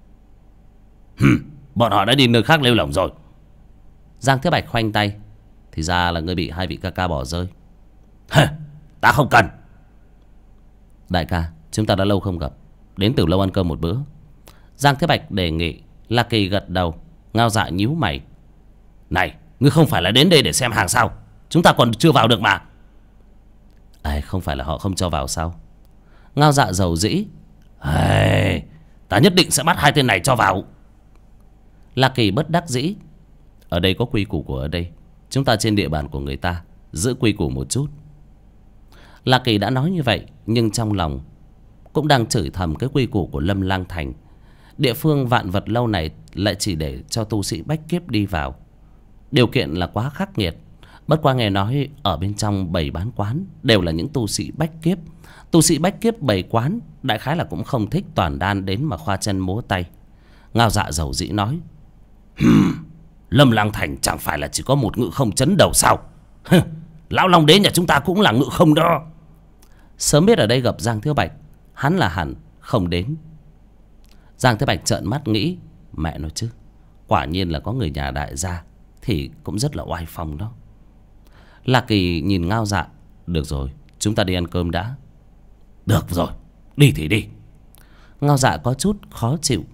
Bọn họ đã đi nơi khác lêu lỏng rồi. Giang Thế Bạch khoanh tay: Thì ra là ngươi bị hai vị ca ca bỏ rơi. Ta không cần. Đại ca, chúng ta đã lâu không gặp, đến Từ Lâu ăn cơm một bữa. Giang Thế Bạch đề nghị. Lạc Kỳ gật đầu. Ngao Dạ nhíu mày: Này, ngươi không phải là đến đây để xem hàng sao? Chúng ta còn chưa vào được mà. Không phải là họ không cho vào sao? Ngao Dạ dầu dĩ: Ta nhất định sẽ bắt hai tên này cho vào. Lạc Kỳ bất đắc dĩ: Ở đây có quy củ của ở đây, chúng ta trên địa bàn của người ta, giữ quy củ một chút. Lạc Kỳ đã nói như vậy, nhưng trong lòng cũng đang chửi thầm cái quy củ của Lâm Lang Thành. Địa phương Vạn Vật Lâu này lại chỉ để cho tu sĩ bách kiếp đi vào. Điều kiện là quá khắc nghiệt. Bất qua nghe nói ở bên trong bày bán quán đều là những tu sĩ bách kiếp. Tu sĩ bách kiếp bày quán đại khái là cũng không thích toàn đan đến mà khoa chân múa tay. Ngao Dạ dầu dĩ nói: Lâm Lang Thành chẳng phải là chỉ có một ngự không chấn đầu sao? Lão Long Đế nhà chúng ta cũng là ngự không đó. Sớm biết ở đây gặp Giang Thiếu Bạch, hắn là hẳn không đến. Giang Thiếu Bạch trợn mắt nghĩ: Mẹ nói chứ, quả nhiên là có người nhà đại gia thì cũng rất là oai phong đó. Lạc Kỳ nhìn Ngao Dạ: Được rồi, chúng ta đi ăn cơm đã. Được rồi, đi thì đi. Ngao Dạ có chút khó chịu.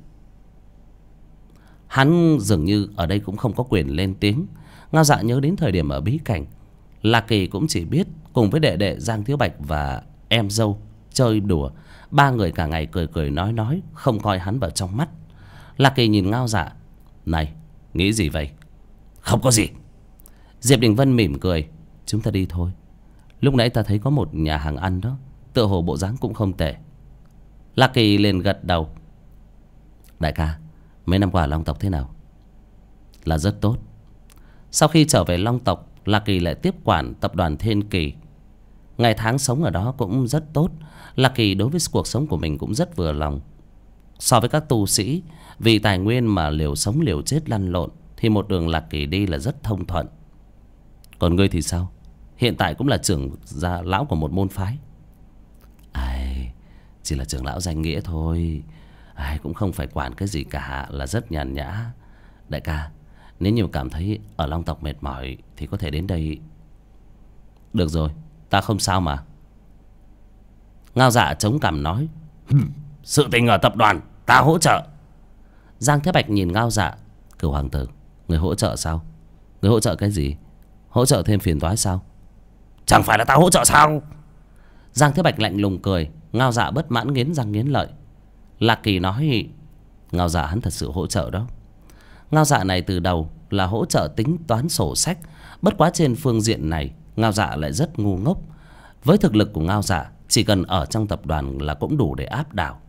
Hắn dường như ở đây cũng không có quyền lên tiếng. Ngao Dạ nhớ đến thời điểm ở bí cảnh, Lạc Kỳ cũng chỉ biết cùng với đệ đệ Giang Thiếu Bạch và em dâu chơi đùa. Ba người cả ngày cười cười nói, không coi hắn vào trong mắt. Lạc Kỳ nhìn Ngao Dạ: Này, nghĩ gì vậy? Không có gì. Diệp Đình Vân mỉm cười: Chúng ta đi thôi. Lúc nãy ta thấy có một nhà hàng ăn đó, tựa hồ bộ dáng cũng không tệ. Lạc Kỳ liền gật đầu: Đại ca, Mấy năm qua Long tộc thế nào? Là rất tốt. Sau khi trở về Long tộc, Lạc Kỳ lại tiếp quản tập đoàn Thiên Kỳ. Ngày tháng sống ở đó cũng rất tốt. Lạc Kỳ đối với cuộc sống của mình cũng rất vừa lòng. So với các tu sĩ vì tài nguyên mà liều sống liều chết lăn lộn, thì một đường Lạc Kỳ đi là rất thông thuận. Còn ngươi thì sao? Hiện tại cũng là trưởng gia lão của một môn phái. Ai, chỉ là trưởng lão danh nghĩa thôi. Ai cũng không phải quản cái gì cả, là rất nhàn nhã. Đại ca, nếu như cảm thấy ở Long tộc mệt mỏi thì có thể đến đây. Được rồi, ta không sao mà. Ngao Dạ chống cằm nói. Sự tình ở tập đoàn ta hỗ trợ. Giang Thế Bạch nhìn Ngao Dạ. Cửu hoàng tử, người hỗ trợ sao? Người hỗ trợ cái gì? Hỗ trợ thêm phiền toái sao? Chẳng phải là ta hỗ trợ sao? Giang Thế Bạch lạnh lùng cười. Ngao Dạ bất mãn nghiến răng nghiến lợi. Lạc Kỳ nói. Ngao Dạ hắn thật sự hỗ trợ đó. Ngao Dạ này từ đầu là hỗ trợ tính toán sổ sách. Bất quá trên phương diện này Ngao Dạ lại rất ngu ngốc. Với thực lực của Ngao Dạ, chỉ cần ở trong tập đoàn là cũng đủ để áp đảo.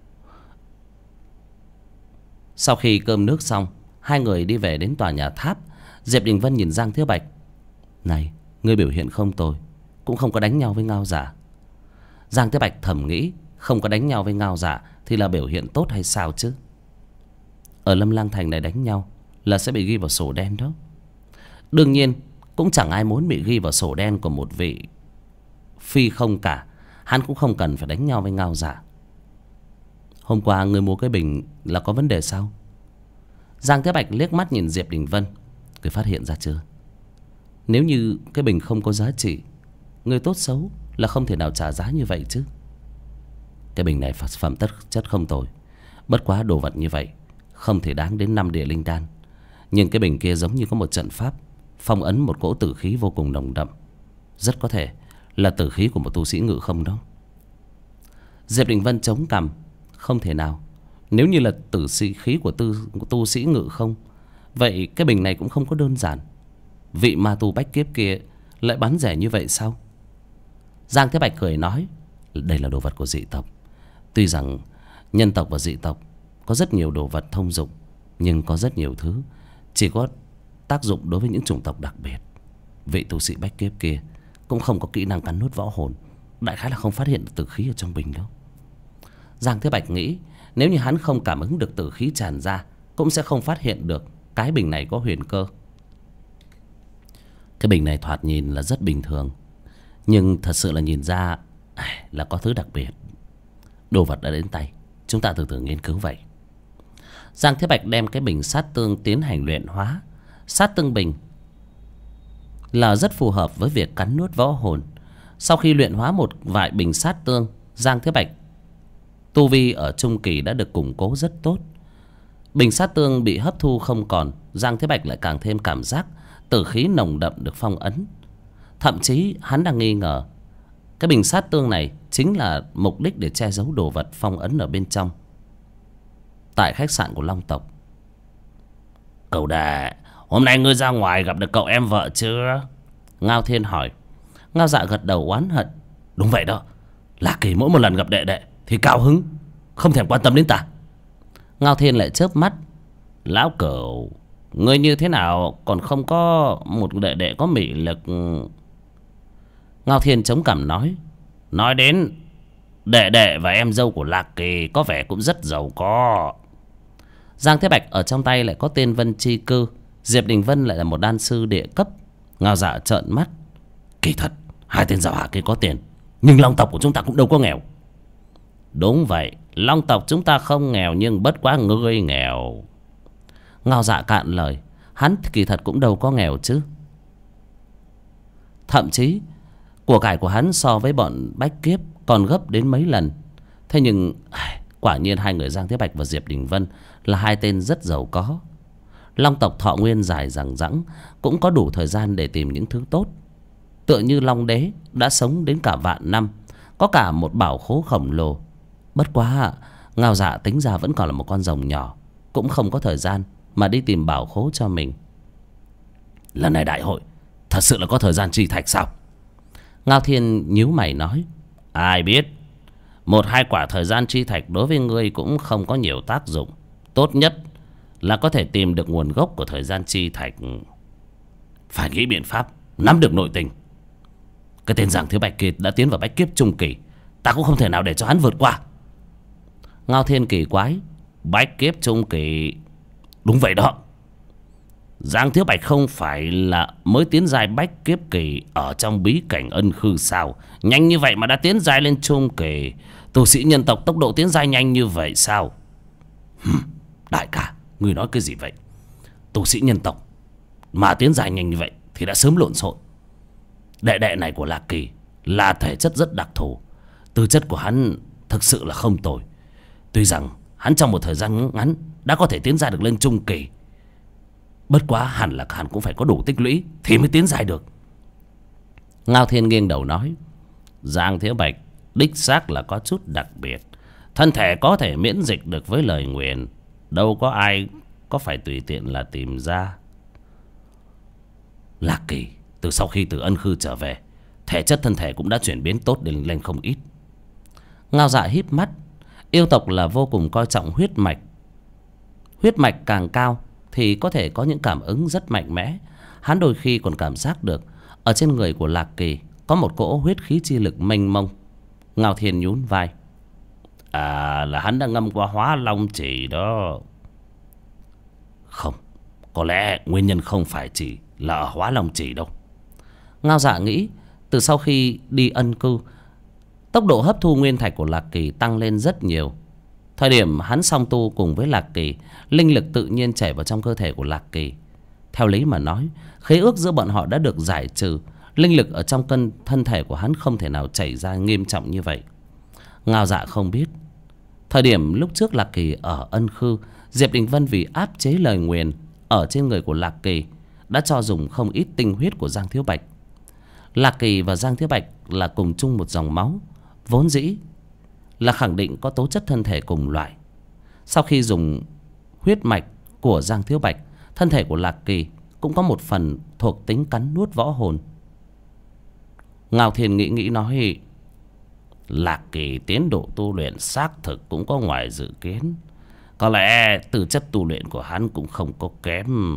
Sau khi cơm nước xong, hai người đi về đến tòa nhà tháp. Diệp Đình Vân nhìn Giang Thế Bạch. Này, ngươi biểu hiện không tồi, cũng không có đánh nhau với Ngao Dạ. Giang Thế Bạch thầm nghĩ, không có đánh nhau với Ngao Dạ thì là biểu hiện tốt hay sao chứ? Ở Lâm Lang Thành này đánh nhau là sẽ bị ghi vào sổ đen đó. Đương nhiên cũng chẳng ai muốn bị ghi vào sổ đen của một vị phi không cả. Hắn cũng không cần phải đánh nhau với Ngao Dạ. Hôm qua người mua cái bình là có vấn đề sao? Giang Thế Bạch liếc mắt nhìn Diệp Đình Vân. Người phát hiện ra chưa? Nếu như cái bình không có giá trị, người tốt xấu là không thể nào trả giá như vậy chứ. Cái bình này phẩm chất không tồi. Bất quá đồ vật như vậy không thể đáng đến 5 địa linh đan. Nhưng cái bình kia giống như có một trận pháp phong ấn một cỗ tử khí vô cùng nồng đậm. Rất có thể là tử khí của một tu sĩ ngự không đó. Diệp Đình Vân chống cằm. Không thể nào. Nếu như là tử sĩ khí của tu sĩ ngự không, vậy cái bình này cũng không có đơn giản. Vị ma tu bách kiếp kia lại bán rẻ như vậy sao? Giang Thế Bạch cười nói. Đây là đồ vật của dị tộc. Tuy rằng nhân tộc và dị tộc có rất nhiều đồ vật thông dụng, nhưng có rất nhiều thứ chỉ có tác dụng đối với những chủng tộc đặc biệt. Vị tu sĩ bách kiếp kia cũng không có kỹ năng cắn nuốt võ hồn, đại khái là không phát hiện được tử khí ở trong bình đâu. Giang Thế Bạch nghĩ nếu như hắn không cảm ứng được tử khí tràn ra, cũng sẽ không phát hiện được cái bình này có huyền cơ. Cái bình này thoạt nhìn là rất bình thường, nhưng thật sự là nhìn ra là có thứ đặc biệt. Đồ vật đã đến tay, chúng ta từ từ nghiên cứu vậy. Giang Thế Bạch đem cái bình sát tương tiến hành luyện hóa. Sát tương bình là rất phù hợp với việc cắn nuốt võ hồn. Sau khi luyện hóa một vài bình sát tương, Giang Thế Bạch tu vi ở trung kỳ đã được củng cố rất tốt. Bình sát tương bị hấp thu không còn, Giang Thế Bạch lại càng thêm cảm giác tử khí nồng đậm được phong ấn. Thậm chí hắn đang nghi ngờ cái bình sát tương này chính là mục đích để che giấu đồ vật phong ấn ở bên trong. Tại khách sạn của Long tộc. Cậu đệ, hôm nay ngươi ra ngoài gặp được cậu em vợ chưa? Ngao Thiên hỏi. Ngao Dạ gật đầu oán hận. Đúng vậy đó, Lạc Kỳ mỗi một lần gặp đệ đệ thì cao hứng, không thèm quan tâm đến ta. Ngao Thiên lại chớp mắt. Lão Cửu, ngươi như thế nào còn không có một đệ đệ có mị lực? Ngao Thiên chống cằm nói. Nói đến đệ đệ và em dâu của Lạc Kỳ có vẻ cũng rất giàu có. Giang Thế Bạch ở trong tay lại có tên Vân Chi Cư. Diệp Đình Vân lại là một đan sư địa cấp. Ngao Dạ trợn mắt. Kỳ thật hai tên giàu hạ kia có tiền, nhưng Long tộc của chúng ta cũng đâu có nghèo. Đúng vậy, Long tộc chúng ta không nghèo, nhưng bất quá ngươi nghèo. Ngao Dạ cạn lời. Hắn kỳ thật cũng đâu có nghèo chứ. Thậm chí của cải của hắn so với bọn bách kiếp còn gấp đến mấy lần. Thế nhưng quả nhiên hai người Giang Thế Bạch và Diệp Đình Vân là hai tên rất giàu có. Long tộc thọ nguyên dài dằng dẵng, cũng có đủ thời gian để tìm những thứ tốt. Tựa như Long Đế đã sống đến cả vạn năm, có cả một bảo khố khổng lồ. Bất quá Ngao Dạ tính ra vẫn còn là một con rồng nhỏ, cũng không có thời gian mà đi tìm bảo khố cho mình. Lần này đại hội thật sự là có thời gian chi thạch sao? Ngao Thiên nhíu mày nói. Ai biết, 1-2 quả thời gian chi thạch đối với ngươi cũng không có nhiều tác dụng. Tốt nhất là có thể tìm được nguồn gốc của thời gian chi thạch. Phải nghĩ biện pháp nắm được nội tình. Cái tên Giang Thiếu Bạch kia đã tiến vào bách kiếp trung kỳ, ta cũng không thể nào để cho hắn vượt qua. Ngao Thiên kỳ quái. Bách kiếp trung kỳ? Đúng vậy đó. Giang Thiếu Bạch không phải là mới tiến giai bách kiếp kỳ ở trong bí cảnh Ân Khư sao? Nhanh như vậy mà đã tiến giai lên trung kỳ. Tu sĩ nhân tộc tốc độ tiến giai nhanh như vậy sao? Đại ca, ngươi nói cái gì vậy? Tu sĩ nhân tộc mà tiến giai nhanh như vậy thì đã sớm lộn xộn. Đệ đệ này của Lạc Kỳ là thể chất rất đặc thù. Tư chất của hắn thực sự là không tồi. Tuy rằng hắn trong một thời gian ngắn đã có thể tiến giai được lên trung kỳ, bất quá hẳn cũng phải có đủ tích lũy thì mới tiến giai được. Ngao Thiên nghiêng đầu nói. Giang Thiếu Bạch đích xác là có chút đặc biệt. Thân thể có thể miễn dịch được với lời nguyền, đâu có ai có phải tùy tiện là tìm ra. Lạc Kỳ từ sau khi từ Ân Khư trở về, thể chất thân thể cũng đã chuyển biến tốt lên không ít. Ngao Dạ híp mắt. Yêu tộc là vô cùng coi trọng huyết mạch. Huyết mạch càng cao thì có thể có những cảm ứng rất mạnh mẽ. Hắn đôi khi còn cảm giác được ở trên người của Lạc Kỳ có một cỗ huyết khí chi lực mênh mông. Ngao Thiên nhún vai. À, là hắn đã ngâm qua Hóa Long Chỉ đó. Không, có lẽ nguyên nhân không phải chỉ là ở Hóa Long Chỉ đâu. Ngao Dạ nghĩ, từ sau khi đi ân cư, tốc độ hấp thu nguyên thạch của Lạc Kỳ tăng lên rất nhiều. Thời điểm hắn song tu cùng với Lạc Kỳ, linh lực tự nhiên chảy vào trong cơ thể của Lạc Kỳ. Theo lý mà nói, khế ước giữa bọn họ đã được giải trừ, linh lực ở trong thân thể của hắn không thể nào chảy ra nghiêm trọng như vậy. Ngao Dạ không biết, thời điểm lúc trước Lạc Kỳ ở Ân Khư, Diệp Đình Vân vì áp chế lời nguyền ở trên người của Lạc Kỳ đã cho dùng không ít tinh huyết của Giang Thiếu Bạch. Lạc Kỳ và Giang Thiếu Bạch là cùng chung một dòng máu, vốn dĩ là khẳng định có tố chất thân thể cùng loại. Sau khi dùng huyết mạch của Giang Thiếu Bạch, thân thể của Lạc Kỳ cũng có một phần thuộc tính cắn nuốt võ hồn. Ngao Thiên nghĩ nói, Lạc Kỳ tiến độ tu luyện xác thực cũng có ngoài dự kiến. Có lẽ tư chất tu luyện của hắn cũng không có kém.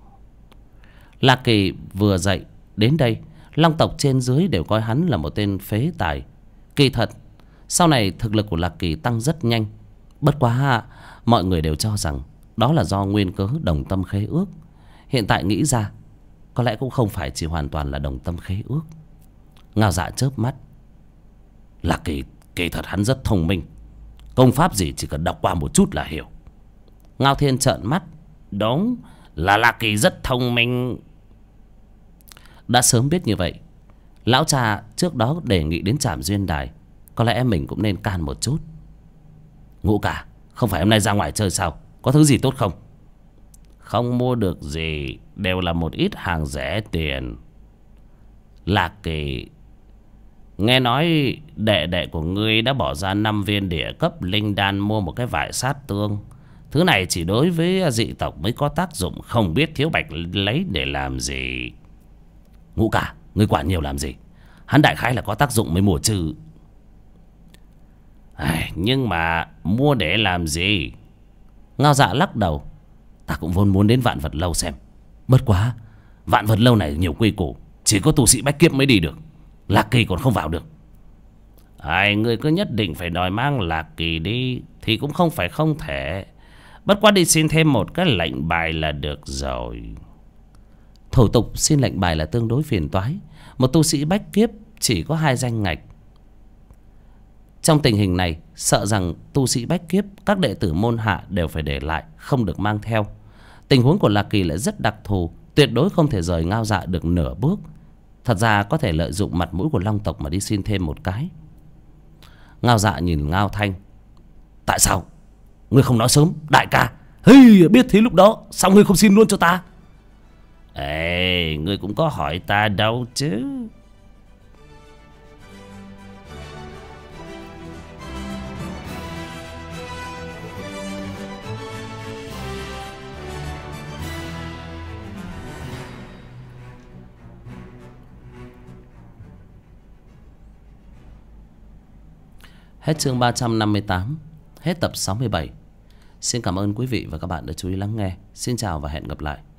Lạc Kỳ vừa dậy đến đây, Long tộc trên dưới đều coi hắn là một tên phế tài. Kỳ thật, sau này thực lực của Lạc Kỳ tăng rất nhanh. Bất quá mọi người đều cho rằng đó là do nguyên cớ đồng tâm khế ước. Hiện tại nghĩ ra, có lẽ cũng không phải chỉ hoàn toàn là đồng tâm khế ước. Ngao Dạ chớp mắt. Lạc Kỳ kỳ thật hắn rất thông minh, công pháp gì chỉ cần đọc qua một chút là hiểu. Ngao Thiên trợn mắt. Đúng là Lạc Kỳ rất thông minh. Đã sớm biết như vậy, lão cha trước đó đề nghị đến Trảm Duyên Đài, có lẽ mình cũng nên can một chút. Ngũ cả, không phải hôm nay ra ngoài chơi sao? Có thứ gì tốt không? Không mua được gì, đều là một ít hàng rẻ tiền. Lạc Kỳ, nghe nói đệ đệ của ngươi đã bỏ ra 5 viên địa cấp linh đan mua một cái vải sát tương. Thứ này chỉ đối với dị tộc mới có tác dụng, không biết Thiếu Bạch lấy để làm gì. Ngũ cả, ngươi quản nhiều làm gì? Hắn đại khái là có tác dụng mới mua chứ. Nhưng mà mua để làm gì? Ngao Dạ lắc đầu. Ta cũng vốn muốn đến Vạn Vật Lâu xem. Bất quá Vạn Vật Lâu này nhiều quy củ, chỉ có tu sĩ bách kiếp mới đi được. Lạc Kỳ còn không vào được. Ngươi cứ nhất định phải đòi mang Lạc Kỳ đi thì cũng không phải không thể. Bất quá đi xin thêm một cái lệnh bài là được rồi. Thủ tục xin lệnh bài là tương đối phiền toái. Một tu sĩ bách kiếp chỉ có 2 danh ngạch. Trong tình hình này, sợ rằng tu sĩ bách kiếp, các đệ tử môn hạ đều phải để lại, không được mang theo. Tình huống của Lạc Kỳ lại rất đặc thù, tuyệt đối không thể rời Ngao Dạ được nửa bước. Thật ra có thể lợi dụng mặt mũi của Long tộc mà đi xin thêm một cái. Ngao Dạ nhìn Ngao Thanh. Tại sao ngươi không nói sớm, đại ca? Biết thế lúc đó sao ngươi không xin luôn cho ta? Ngươi cũng có hỏi ta đâu chứ. Hết chương 358. Hết tập 67. Xin cảm ơn quý vị và các bạn đã chú ý lắng nghe. Xin chào và hẹn gặp lại.